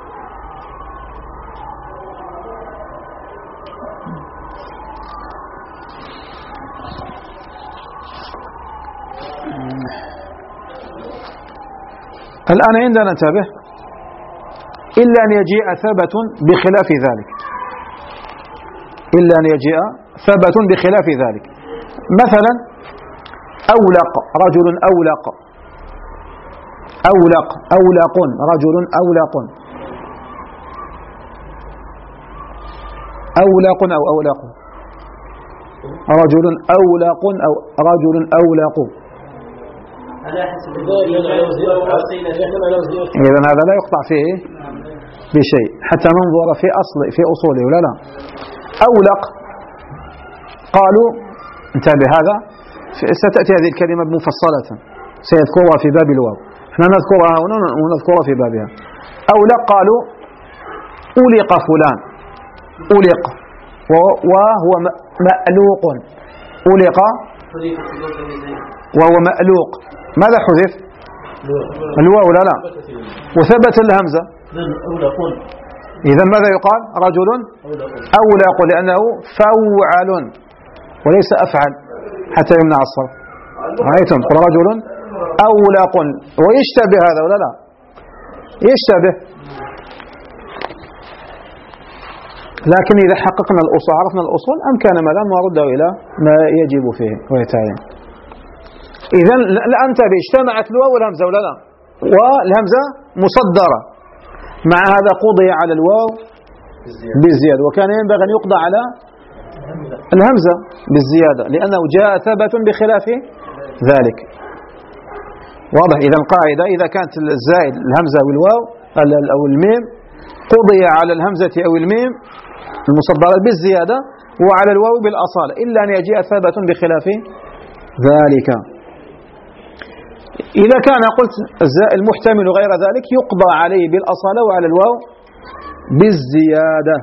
الآن عندنا انتبه، إلا أن يجيء ثبت بخلاف ذلك، إلا أن يجيء ثبت بخلاف ذلك. مثلا أولق رجل أولق أولق أولق رجل أولق أولق أو أولق رجل أولق أو رجل أولق. إذا هذا لا يقطع فيه بشيء حتى ننظر في أصل في أصوله ولا لا. أولق قالوا انتبه، هذا ستأتي هذه الكلمة مفصلة سيذكرها في باب الواو، احنا نذكرها هنا ونذكرها في بابها. أولق قالوا أولق فلان، أولق وهو مألوق، أولق وهو مألوق. ماذا حذف؟ الواو لا لا، وثبت الهمزة. إذا ماذا يقال؟ رجل أولق لأنه فوعل وليس أفعل حتى يمنع الصرف. رأيتم؟ قل رجل أولق، ويشتبه هذا ولا لا؟ يشتبه، لكن إذا حققنا الأصول عرفنا الأصول أمكن ماذا نرده إلى ما يجب فيه ويتعين. إذا الآن انتبه، اجتمعت الواو والهمزة ولا لا؟ والهمزة مصدرة، مع هذا قضي على الواو بالزيادة، وكان ينبغي أن يقضى على الهمزة بالزيادة لأنه جاء ثبت بخلاف ذلك. واضح؟ إذا القاعدة إذا كانت الزائد الهمزة والواو أو الميم قضي على الهمزة أو الميم المصدرة بالزيادة وعلى الواو بالأصالة إلا أن يجيء ثبت بخلاف ذلك. إذا كان قلت المحتمل غير ذلك يقضى عليه بالأصالة وعلى الواو بالزيادة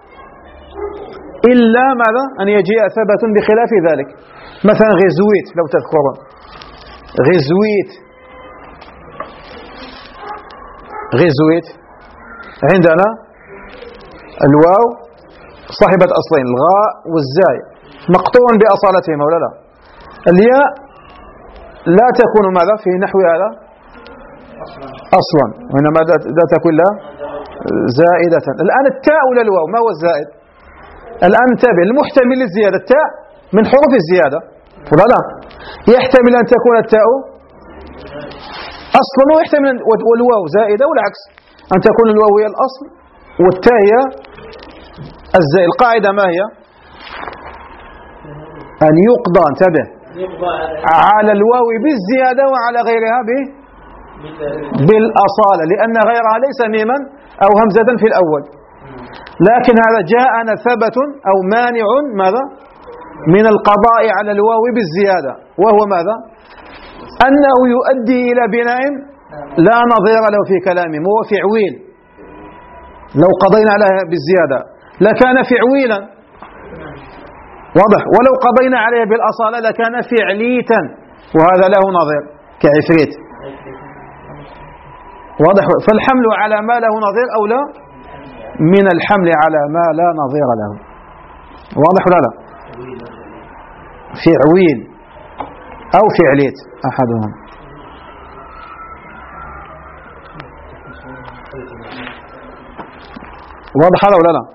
إلا ماذا؟ أن يجيء ثبت بخلاف ذلك. مثلا غزويت لو تذكرون، غزويت غزويت عندنا الواو صاحبة أصلين، الغاء والزاي مقطوع بأصالتهما ولا لا؟ الياء لا تكون ماذا في نحو هذا أصلا، وإنما لا تكون لا زائدة. الآن التاء ولا الواو؟ ما هو الزائد؟ الآن انتبه، المحتمل للزيادة التاء من حروف الزيادة ولا لا؟ يحتمل أن تكون التاء أصلا، ويحتمل والواو زائدة، والعكس أن تكون الواو هي الأصل والتاء هي الزائد. القاعدة ما هي؟ أن يقضى، انتبه، على الواو بالزيادة وعلى غيرها بالأصالة، لأن غيرها ليس ميما أو همزة في الأول. لكن هذا جاءنا ثبت أو مانع ماذا من القضاء على الواو بالزيادة، وهو ماذا؟ أنه يؤدي إلى بناء لا نظير له في كلامه، وهو فعويل. لو قضينا عليها بالزيادة لكان فعويلا، واضح؟ ولو قضينا عليه بالأصالة لكان فعليتا، وهذا له نظير كعفريت، واضح؟ فالحمل على ما له نظير أولى من الحمل على ما لا نظير له، واضح ولا لا؟ فعويل أو فعليت أحدهم. واضح هذا ولا لا؟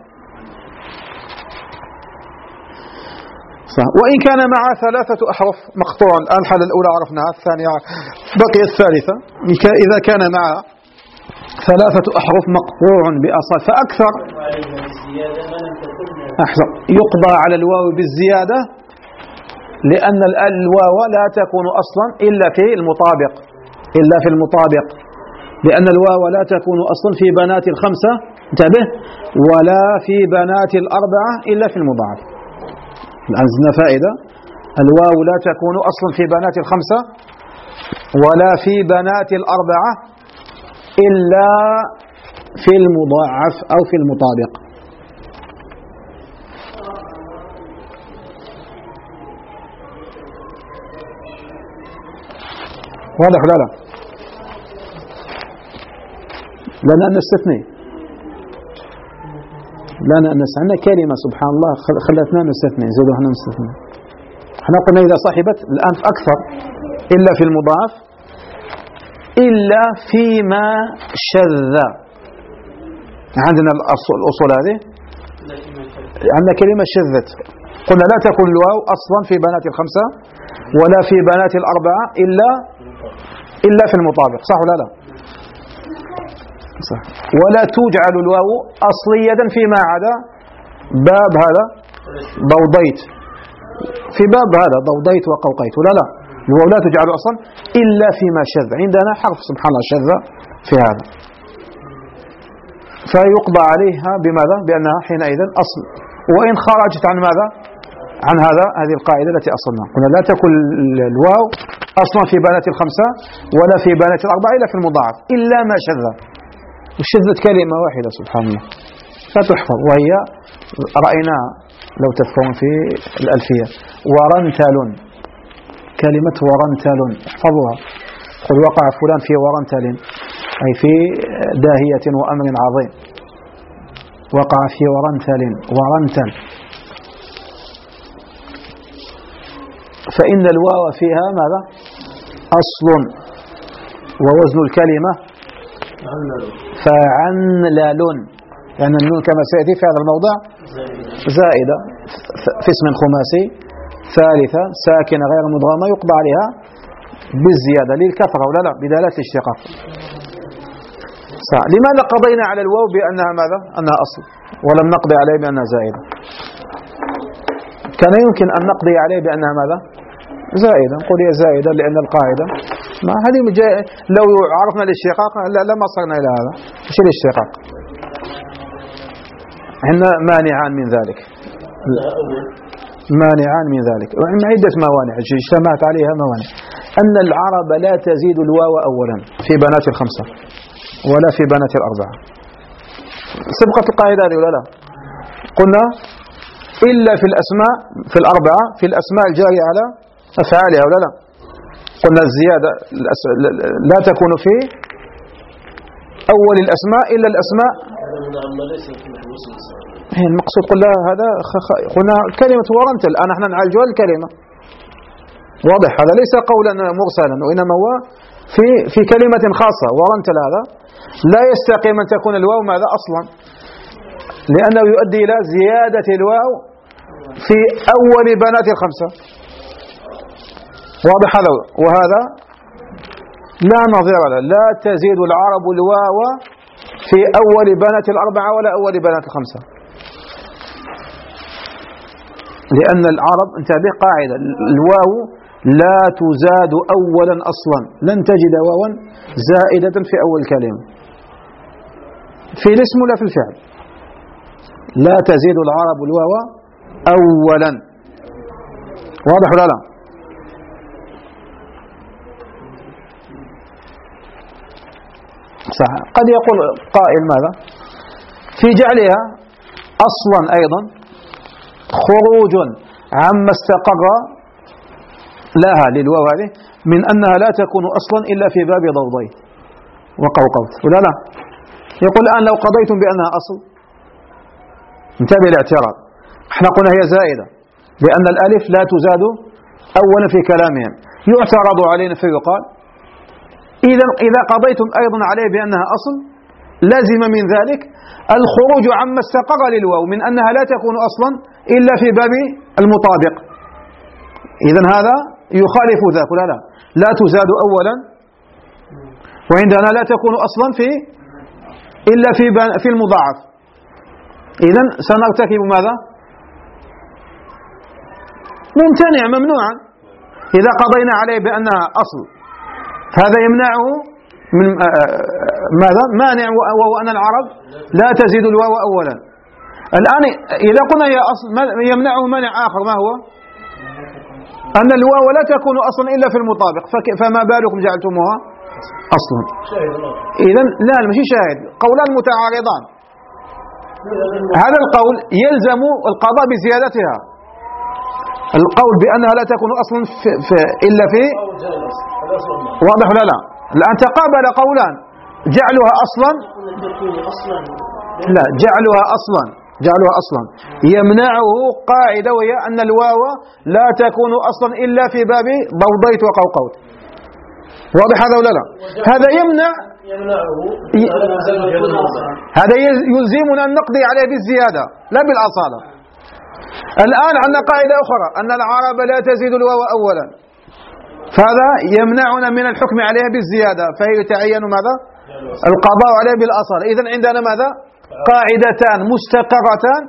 صح. وإن كان مع ثلاثة أحرف مقطوع، الآن الحالة الأولى عرفناها، الثانية بقي الثالثة، إذا كان مع ثلاثة أحرف مقطوع بأصل فأكثر أحسن يقضى على الواو بالزيادة، لأن الواو لا تكون أصلا إلا في المطابق، إلا في المطابق، لأن الواو لا تكون أصلا في بنات الخمسة، انتبه، ولا في بنات الأربعة إلا في المضاعف. الآن زدنا فائدة، الواو لا تكون أصلا في بنات الخمسة ولا في بنات الأربعة إلا في المضاعف أو في المطابق. واضح لا لا؟ لنا أن نستثني، لنا أن نستثني كلمة سبحان الله خلتنا نستثني، زودوا احنا نستثني. احنا قلنا إذا صاحبت الآن أكثر إلا في المضاعف إلا فيما شذ. عندنا الأصول هذه، عندنا كلمة شذت، قلنا لا تكون الواو أصلا في بنات الخمسة ولا في بنات الأربعة إلا إلا في المطابق، صح ولا لا؟ صح. ولا تجعل الواو أصلية فيما عدا باب هذا ضوضيت، في باب هذا ضوضيت وقوقيت ولا لا؟ الواو لا تجعل أصلا إلا فيما شذ. عندنا حرف سبحان الله شذ في هذا، فيقضى عليها بماذا؟ بأنها حينئذ أصل، وإن خرجت عن ماذا؟ عن هذا هذه القاعدة التي أصلنا، قلنا لا تكون الواو أصلا في بنات الخمسة ولا في بنات الأربعة إلا في المضاعف إلا ما شذ. وشذت كلمة واحدة سبحان الله لا تحفظ، وهي رأيناها لو تذكرون في الألفية، ورنتل، كلمة ورنتل احفظوها، قل وقع فلان في ورنتل أي في داهية وأمر عظيم، وقع في ورنتل، ورنتل. فإن الواو فيها ماذا؟ أصل، ووزن الكلمة فعنلل، لأن النون كما سيأتي في هذا الموضع زائدة في اسم خماسي، ثالثة ساكنة غير مدغمة يقضى عليها بالزيادة للكثرة ولا لا؟ بدلالة الاشتقاق. لماذا قضينا على الواو بأنها ماذا؟ أنها أصل، ولم نقضي عليه بأنها زائدة؟ كان يمكن أن نقضي عليه بأنها ماذا؟ زائدة، نقول هي زائدة لأن القاعدة ما هذه لو عرفنا الاشتقاق لما صرنا إلى هذا. ايش الاشتقاق؟ عندنا مانعان من ذلك، مانعان من ذلك، وعندنا عدة موانع اجتمعت عليها موانع. أن العرب لا تزيد الواو أولا في بنات الخمسة ولا في بنات الأربعة، سبقت القاعدة هذه ولا لا؟ قلنا إلا في الأسماء في الأربعة، في الأسماء الجارية على أفعالها ولا لا؟ قلنا الزيادة لا تكون في أول الأسماء إلا الأسماء المقصود قلنا هذا قلنا كلمة ورنت الآن احنا نعالجها الكلمة واضح. هذا ليس قولا مرسلا وإنما هو في في كلمة خاصة. ورنت هذا لا يستقيم أن تكون الواو ماذا أصلا، لأنه يؤدي إلى زيادة الواو في أول بنات الخمسة. واضح هذا. وهذا لا نظير له. لا تزيد العرب الواو في أول بنات الأربعة ولا أول بنات الخمسة، لأن العرب انتبه قاعدة الواو لا تزاد أولا أصلا. لن تجد واوا زائدة في أول كلمة في الاسم ولا في الفعل. لا تزيد العرب الواو أولا. واضح ولا لا؟ صح. قد يقول قائل ماذا في جعلها أصلا أيضا خروج عما استقر لها للواو هذه من أنها لا تكون أصلا إلا في باب ضوضي وقوقوت ولا لا؟ يقول الآن لو قضيتم بأنها أصل انتبه الاعتراض. احنا قلنا هي زائدة لأن الألف لا تزاد أولا في كلامهم. يعترض علينا فيقال إذا إذا قضيتم أيضا عليه بأنها أصل لازم من ذلك الخروج عما استقر للواو من أنها لا تكون أصلا إلا في باب المطابق. إذن هذا يخالف ذاك ولا لا؟ لا تزاد أولا وعندنا لا تكون أصلا في إلا في في المضاعف. إذن سنرتكب ماذا؟ ممتنع ممنوعا. إذا قضينا عليه بأنها أصل هذا يمنعه من ماذا؟ مانع وهو أن العرب لا تزيد الواو أولا. الآن إذا قلنا هي أصل يمنعه مانع آخر ما هو؟ أن الواو لا تكون أصلا إلا في المطابق. فما بالكم جعلتموها أصلا؟ إذن لا ماشي شاهد، قولان متعارضان. هذا القول يلزم القضاء بزيادتها. القول بأنها لا تكون أصلا في في إلا في واضح ولا لا؟ الآن تقابل قولان جعلها أصلا لا جعلها أصلا جعلها أصلا يمنعه قاعدة وهي أن الواو لا تكون أصلا إلا في باب ضوضيت وقوقوت. واضح هذا ولا لا؟ هذا يمنع هذا يلزمنا أن نقضي عليه بالزيادة لا بالأصالة. الآن عندنا قاعدة أخرى أن العرب لا تزيد الواو أولا، فهذا يمنعنا من الحكم عليها بالزيادة، فيتعين ماذا؟ القضاء عليه بالأصالة. إذن عندنا ماذا؟ قاعدتان مستقرتان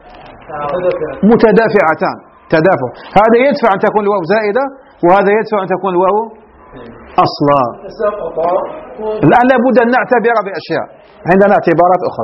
متدافعتان تدافع. هذا يدفع أن تكون الواو زائدة وهذا يدفع أن تكون الواو أصلا. الآن لابد أن نعتبر بأشياء، عندنا اعتبارات أخرى.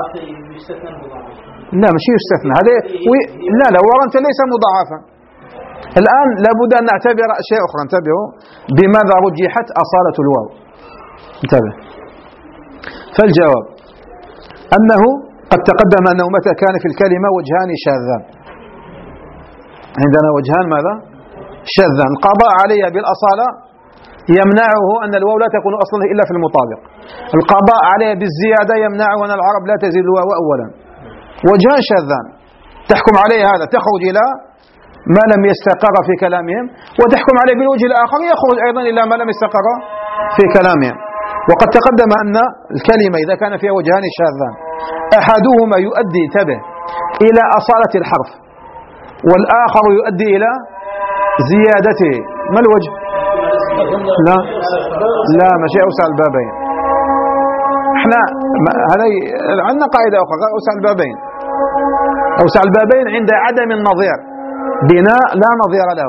لا مش يستثنى هذا وي... لا لا ورنت ليس مضاعفا. الآن لابد أن نعتبر أشياء أخرى. انتبهوا بماذا رجحت أصالة الواو. انتبه. فالجواب أنه قد تقدم أنه متى كان في الكلمة وجهان شاذان. عندنا وجهان ماذا؟ شاذان. القضاء عليها بالأصالة يمنعه أن الواو لا تكون أصلا إلا في المطابق. القضاء عليها بالزيادة يمنعه أن العرب لا تزيد الواو أولا. وجهان شاذان تحكم عليه هذا تخرج إلى ما لم يستقر في كلامهم، وتحكم عليه بالوجه الآخر يخرج أيضا إلى ما لم يستقر في كلامهم. وقد تقدم أن الكلمة إذا كان فيها وجهان شاذان أحدهما يؤدي تبه إلى أصالة الحرف والآخر يؤدي إلى زيادته. ما الوجه؟ لا لا ماشي أوسع البابين. احنا هذا عندنا قاعدة أخرى أوسع البابين. أوسع البابين عند عدم النظير، بناء لا نظير له.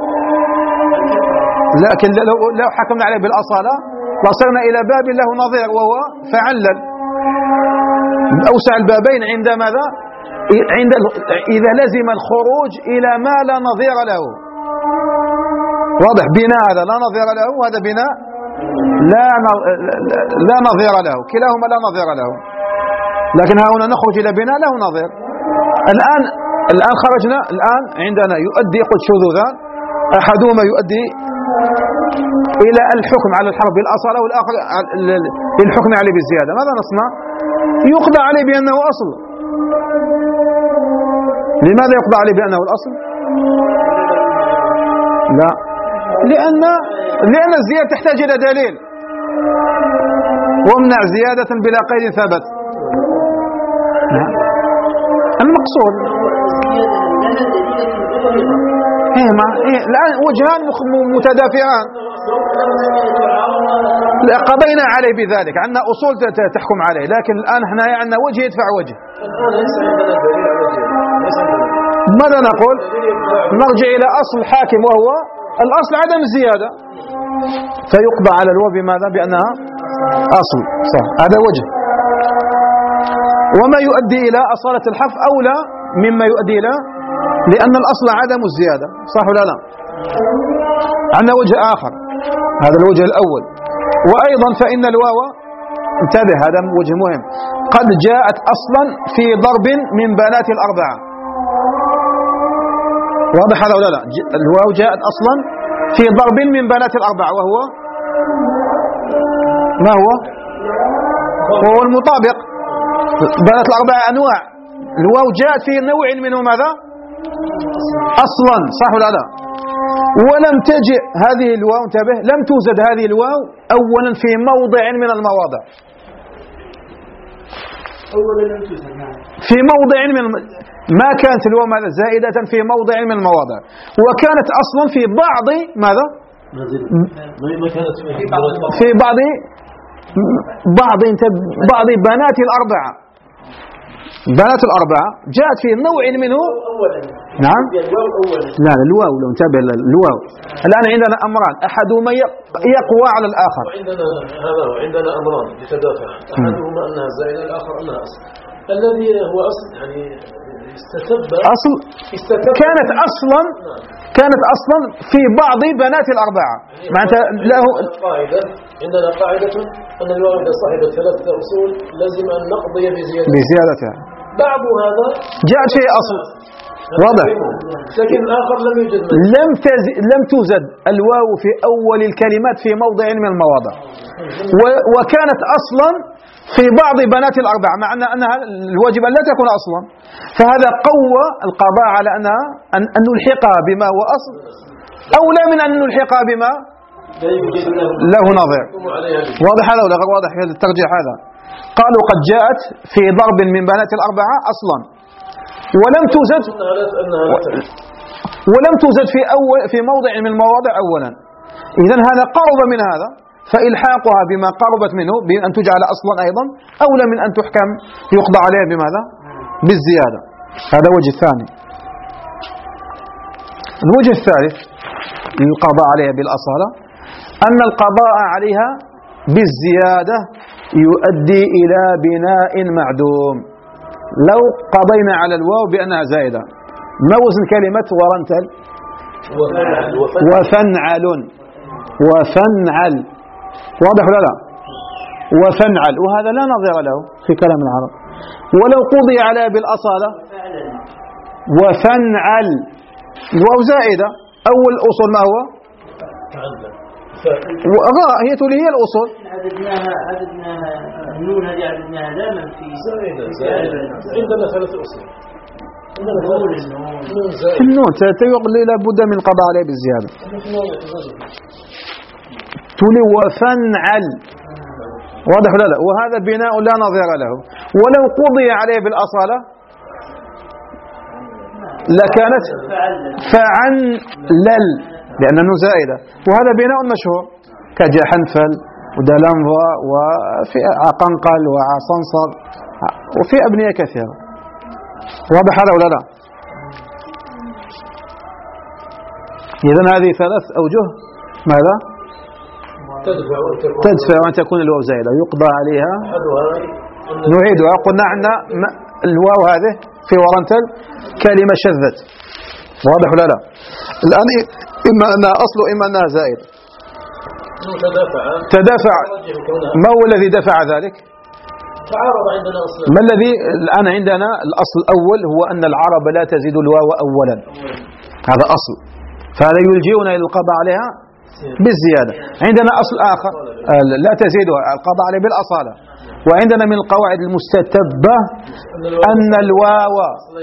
لكن لو لو حكمنا عليه بالأصالة وصلنا إلى باب له نظير وهو فعلل. أوسع البابين عند ماذا؟ عند إذا لزم الخروج إلى ما لا نظير له. واضح؟ بناء هذا لا نظير له وهذا بناء لا لا نظير له، كلاهما لا نظير له. لكن ها هنا نخرج إلى بناء له نظير. الآن الآن خرجنا الآن عندنا يؤدي قد شذوذان، أحدهما يؤدي إلى الحكم على الحرف بالأصالة والآخر الحكم عليه بالزيادة. ماذا نصنع؟ يقضى عليه بأنه أصل. لماذا يقضى عليه بأنه الأصل؟ لا، لأن لأن الزيادة تحتاج إلى دليل، وامنع زيادة بلا قيد ثبت. المقصود إيه ما إيه الآن وجهان متدافعان، قضينا عليه بذلك، عندنا أصول تحكم عليه، لكن الآن احنا عندنا وجه يدفع وجه. ماذا نقول؟ نرجع إلى أصل حاكم، وهو الأصل عدم الزيادة، فيقضى على الواو بماذا؟ بأنها أصل، صح، هذا وجه. وما يؤدي إلى أصالة الحذف أولى مما يؤدي إلى، لأن الأصل عدم الزيادة، صح ولا لا؟ عندنا وجه آخر، هذا الوجه الأول. وأيضا فإن الواو، انتبه هذا وجه مهم، قد جاءت أصلا في ضرب من بنات الأربعة. واضح هذا ولا لا؟ الواو جاءت أصلا في ضرب من بنات الأربعة، وهو ما هو؟ وهو المطابق. بنات الأربعة أنواع، الواو جاءت في نوع منه ماذا؟ أصلا، صح ولا لا؟ ولم تجئ هذه الواو، انتبه، لم توجد هذه الواو أولا في موضع من المواضع، أولا لم توجد في موضع من الم... ما كانت الواو ماذا؟ زائدة في موضع من المواضع، وكانت أصلا في بعض ماذا؟ ما كانت في بعض بعض بعض بنات الأربعة، بنات الأربعة جاءت في نوع منه. نعم، لا الواو، لو انتبه الواو. الآن عندنا أمران، أحدهما يقوى على الآخر. عندنا هذا عندنا أمران يتدافع، أحدهما أنها زائدة، الآخر أنها أصل. الذي هو أصل يعني استتب أصل استتب كانت أصلا كانت أصلا في بعض بنات الأربعة، معناتها له قاعدة. عندنا قاعدة أن الواو إذا صاحبت ثلاثة أصول لازم أن نقضي بزيادتها بزيادتها. بعض هذا جاء شيء أصل، واضح، لكن الآخر لم يوجد منه. لم تز... لم توجد الواو في أول الكلمات في موضع من المواضع، و... وكانت أصلا في بعض بنات الأربعة، مع أنها الواجب أن لا تكون أصلا. فهذا قوى القضاء على أنها أن, أن نلحقها بما هو أصل أولى من أن نلحقها بما له نظير. واضح هذا ولا غير واضح الترجيح هذا؟ قالوا قد جاءت في ضرب من بنات الأربعة أصلا، ولم توجد ولم توجد في أول في موضع من المواضع أولا. إذن هذا قرب من هذا، فإلحاقها بما قربت منه بأن تجعل أصلا أيضا أولى من أن تحكم يقضى عليها بماذا؟ بالزيادة. هذا وجه الثاني. الوجه الثالث للقضاء عليها بالأصالة أن القضاء عليها بالزيادة يؤدي إلى بناء معدوم. لو قضينا على الواو بأنها زائدة، ما وزن كلمة ورنتل؟ وفنعل. وفنعل، واضح ولا لا؟ وفنعل، وهذا لا نظير له في كلام العرب. ولو قضي عليها بالأصالة وفنعل، الواو زائدة، أول الأصول ما هو؟ وغاء، هي تولي هي الأصول. عددناها عددناها النون هذه عددناها دائما في زائدة زائدة. عندنا ثلاث أصول. النون تيقضي لا بد من قضاء عليه بالزيادة. تولي وفنعل، واضح ولا لا؟ وهذا بناء لا نظير له. ولو قضي عليه بالأصالة لكانت فعنلل، لأنه زائدة، وهذا بناء مشهور كجحنفل ودلنظى وفي عقنقل وعصنصر وفي أبنية كثيرة. واضح هذا ولا لا؟ إذن هذه ثلاث أوجه ماذا؟ تدفع وأن تكون الواو زائدة يقضى عليها. نعيدها، قلنا عندنا الواو هذه في ورنتل كلمة شذت، واضح ولا لا؟ الآن إما أنها أصل وإما أنها زائد. تدافع. ما هو الذي دفع ذلك؟ تعارض عندنا أصل. ما الذي الآن عندنا؟ الأصل الأول هو أن العرب لا تزيد الواو أولا، هذا أصل، فهذا يلجئنا إلى القضاء عليها بالزيادة. عندنا أصل آخر لا تزيدها، القضاء عليه بالأصالة، وعندنا من القواعد المستتبة أن الواو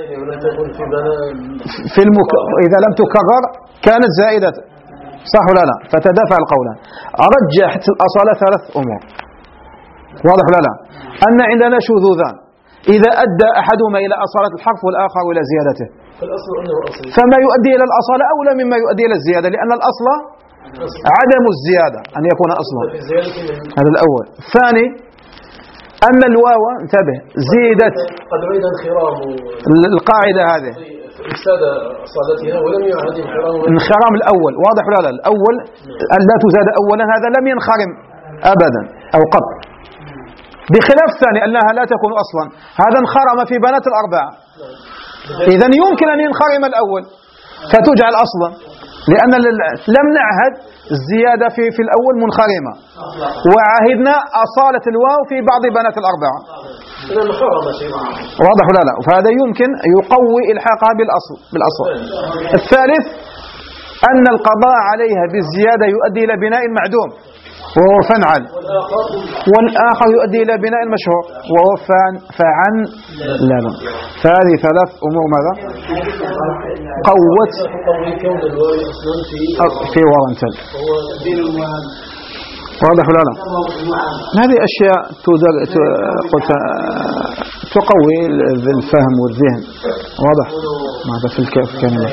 في المك... إذا لم تكرر كانت زائدة، صح ولا لا؟ فتدافع القولان. رجحت الأصالة ثلاث أمور، واضح ولا لا؟ أن عندنا شذوذان، إذا أدى أحدهما إلى أصالة الحرف والآخر إلى زيادته، فما يؤدي إلى الأصالة أولى مما يؤدي إلى الزيادة، لأن الأصل عدم الزيادة أن يكون أصلا. هذا الأول. الثاني أن الواو انتبه زيدت قد ريد انخرام القاعدة هذه إفساد صادتها ولم يعهد انخرام انخرام الأول، واضح ولا لا؟ الأول أن لا تزاد أولا هذا لم ينخرم أبدا أو قط، بخلاف الثاني أنها لا تكون أصلا، هذا انخرم في بنات الأربعة، إذن يمكن أن ينخرم الأول فتجعل أصلا، لأن لم نعهد الزيادة في في الأول منخرمة، وعهدنا أصالة الواو في بعض بنات الأربعة، واضح ولا لا؟ فهذا يمكن يقوي إلحاقها بالأصل بالأصل. الثالث أن القضاء عليها بالزيادة يؤدي إلى بناء معدوم وهو فنعل، والآخر يؤدي إلى بناء مشهور وهو فعن لنا. فهذه ثلاث أمور ماذا قوت في ورنتل، واضح ولا لا؟ هذه أشياء تقوي الفهم والذهن، واضح ماذا في الكلمة.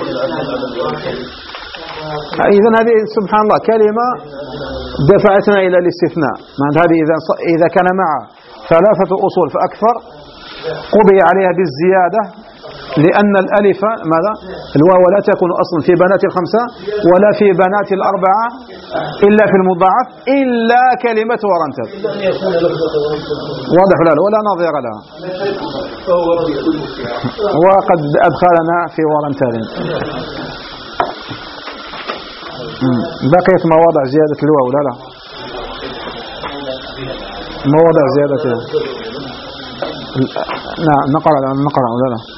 إذن هذه سبحان الله كلمة دفعتنا إلى الاستثناء، هذه إذا إذا كان معها ثلاثة أصول فأكثر قضي عليها بالزيادة، لأن الألف ماذا الواو لا تكون أصلا في بنات الخمسة ولا في بنات الأربعة إلا في المضاعف إلا كلمة ورنتل، واضح ولا لا؟ ولا نظير لها، وقد أدخلنا في ورنتل. بقيت مواضع زيادة الواو لا لا مواضع زيادة نعم نقرأ نقرأ ولا لا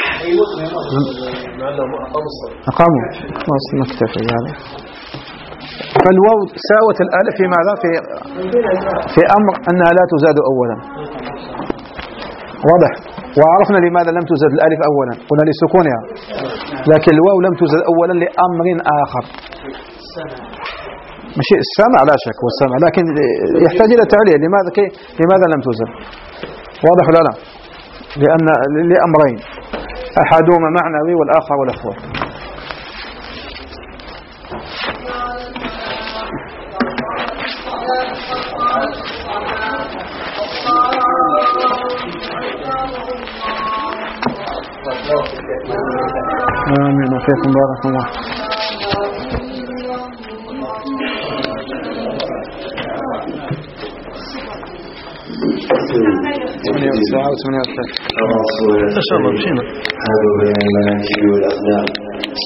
أقاموا خلاص نكتفي هذا. فالواو ساوت الألف في ماذا في في أمر أنها لا تزاد أولا، واضح. وعرفنا لماذا لم تزاد الألف أولا، قلنا لسكونها، لكن الواو لم تزاد أولا لأمر آخر، ماشي السمع لا شك والسمع، لكن يحتاج إلى تعليل لماذا كي لماذا لم تزاد، واضح ولا لا؟ لأن لأمرين، أحدهما معنوي والآخر لفظي. آمين وفيكم بارك الله. ثمانية وتسعة وثمانية وثلاثين. ما شاء الله مشينا. هذا بيان المناكب والأخلاق.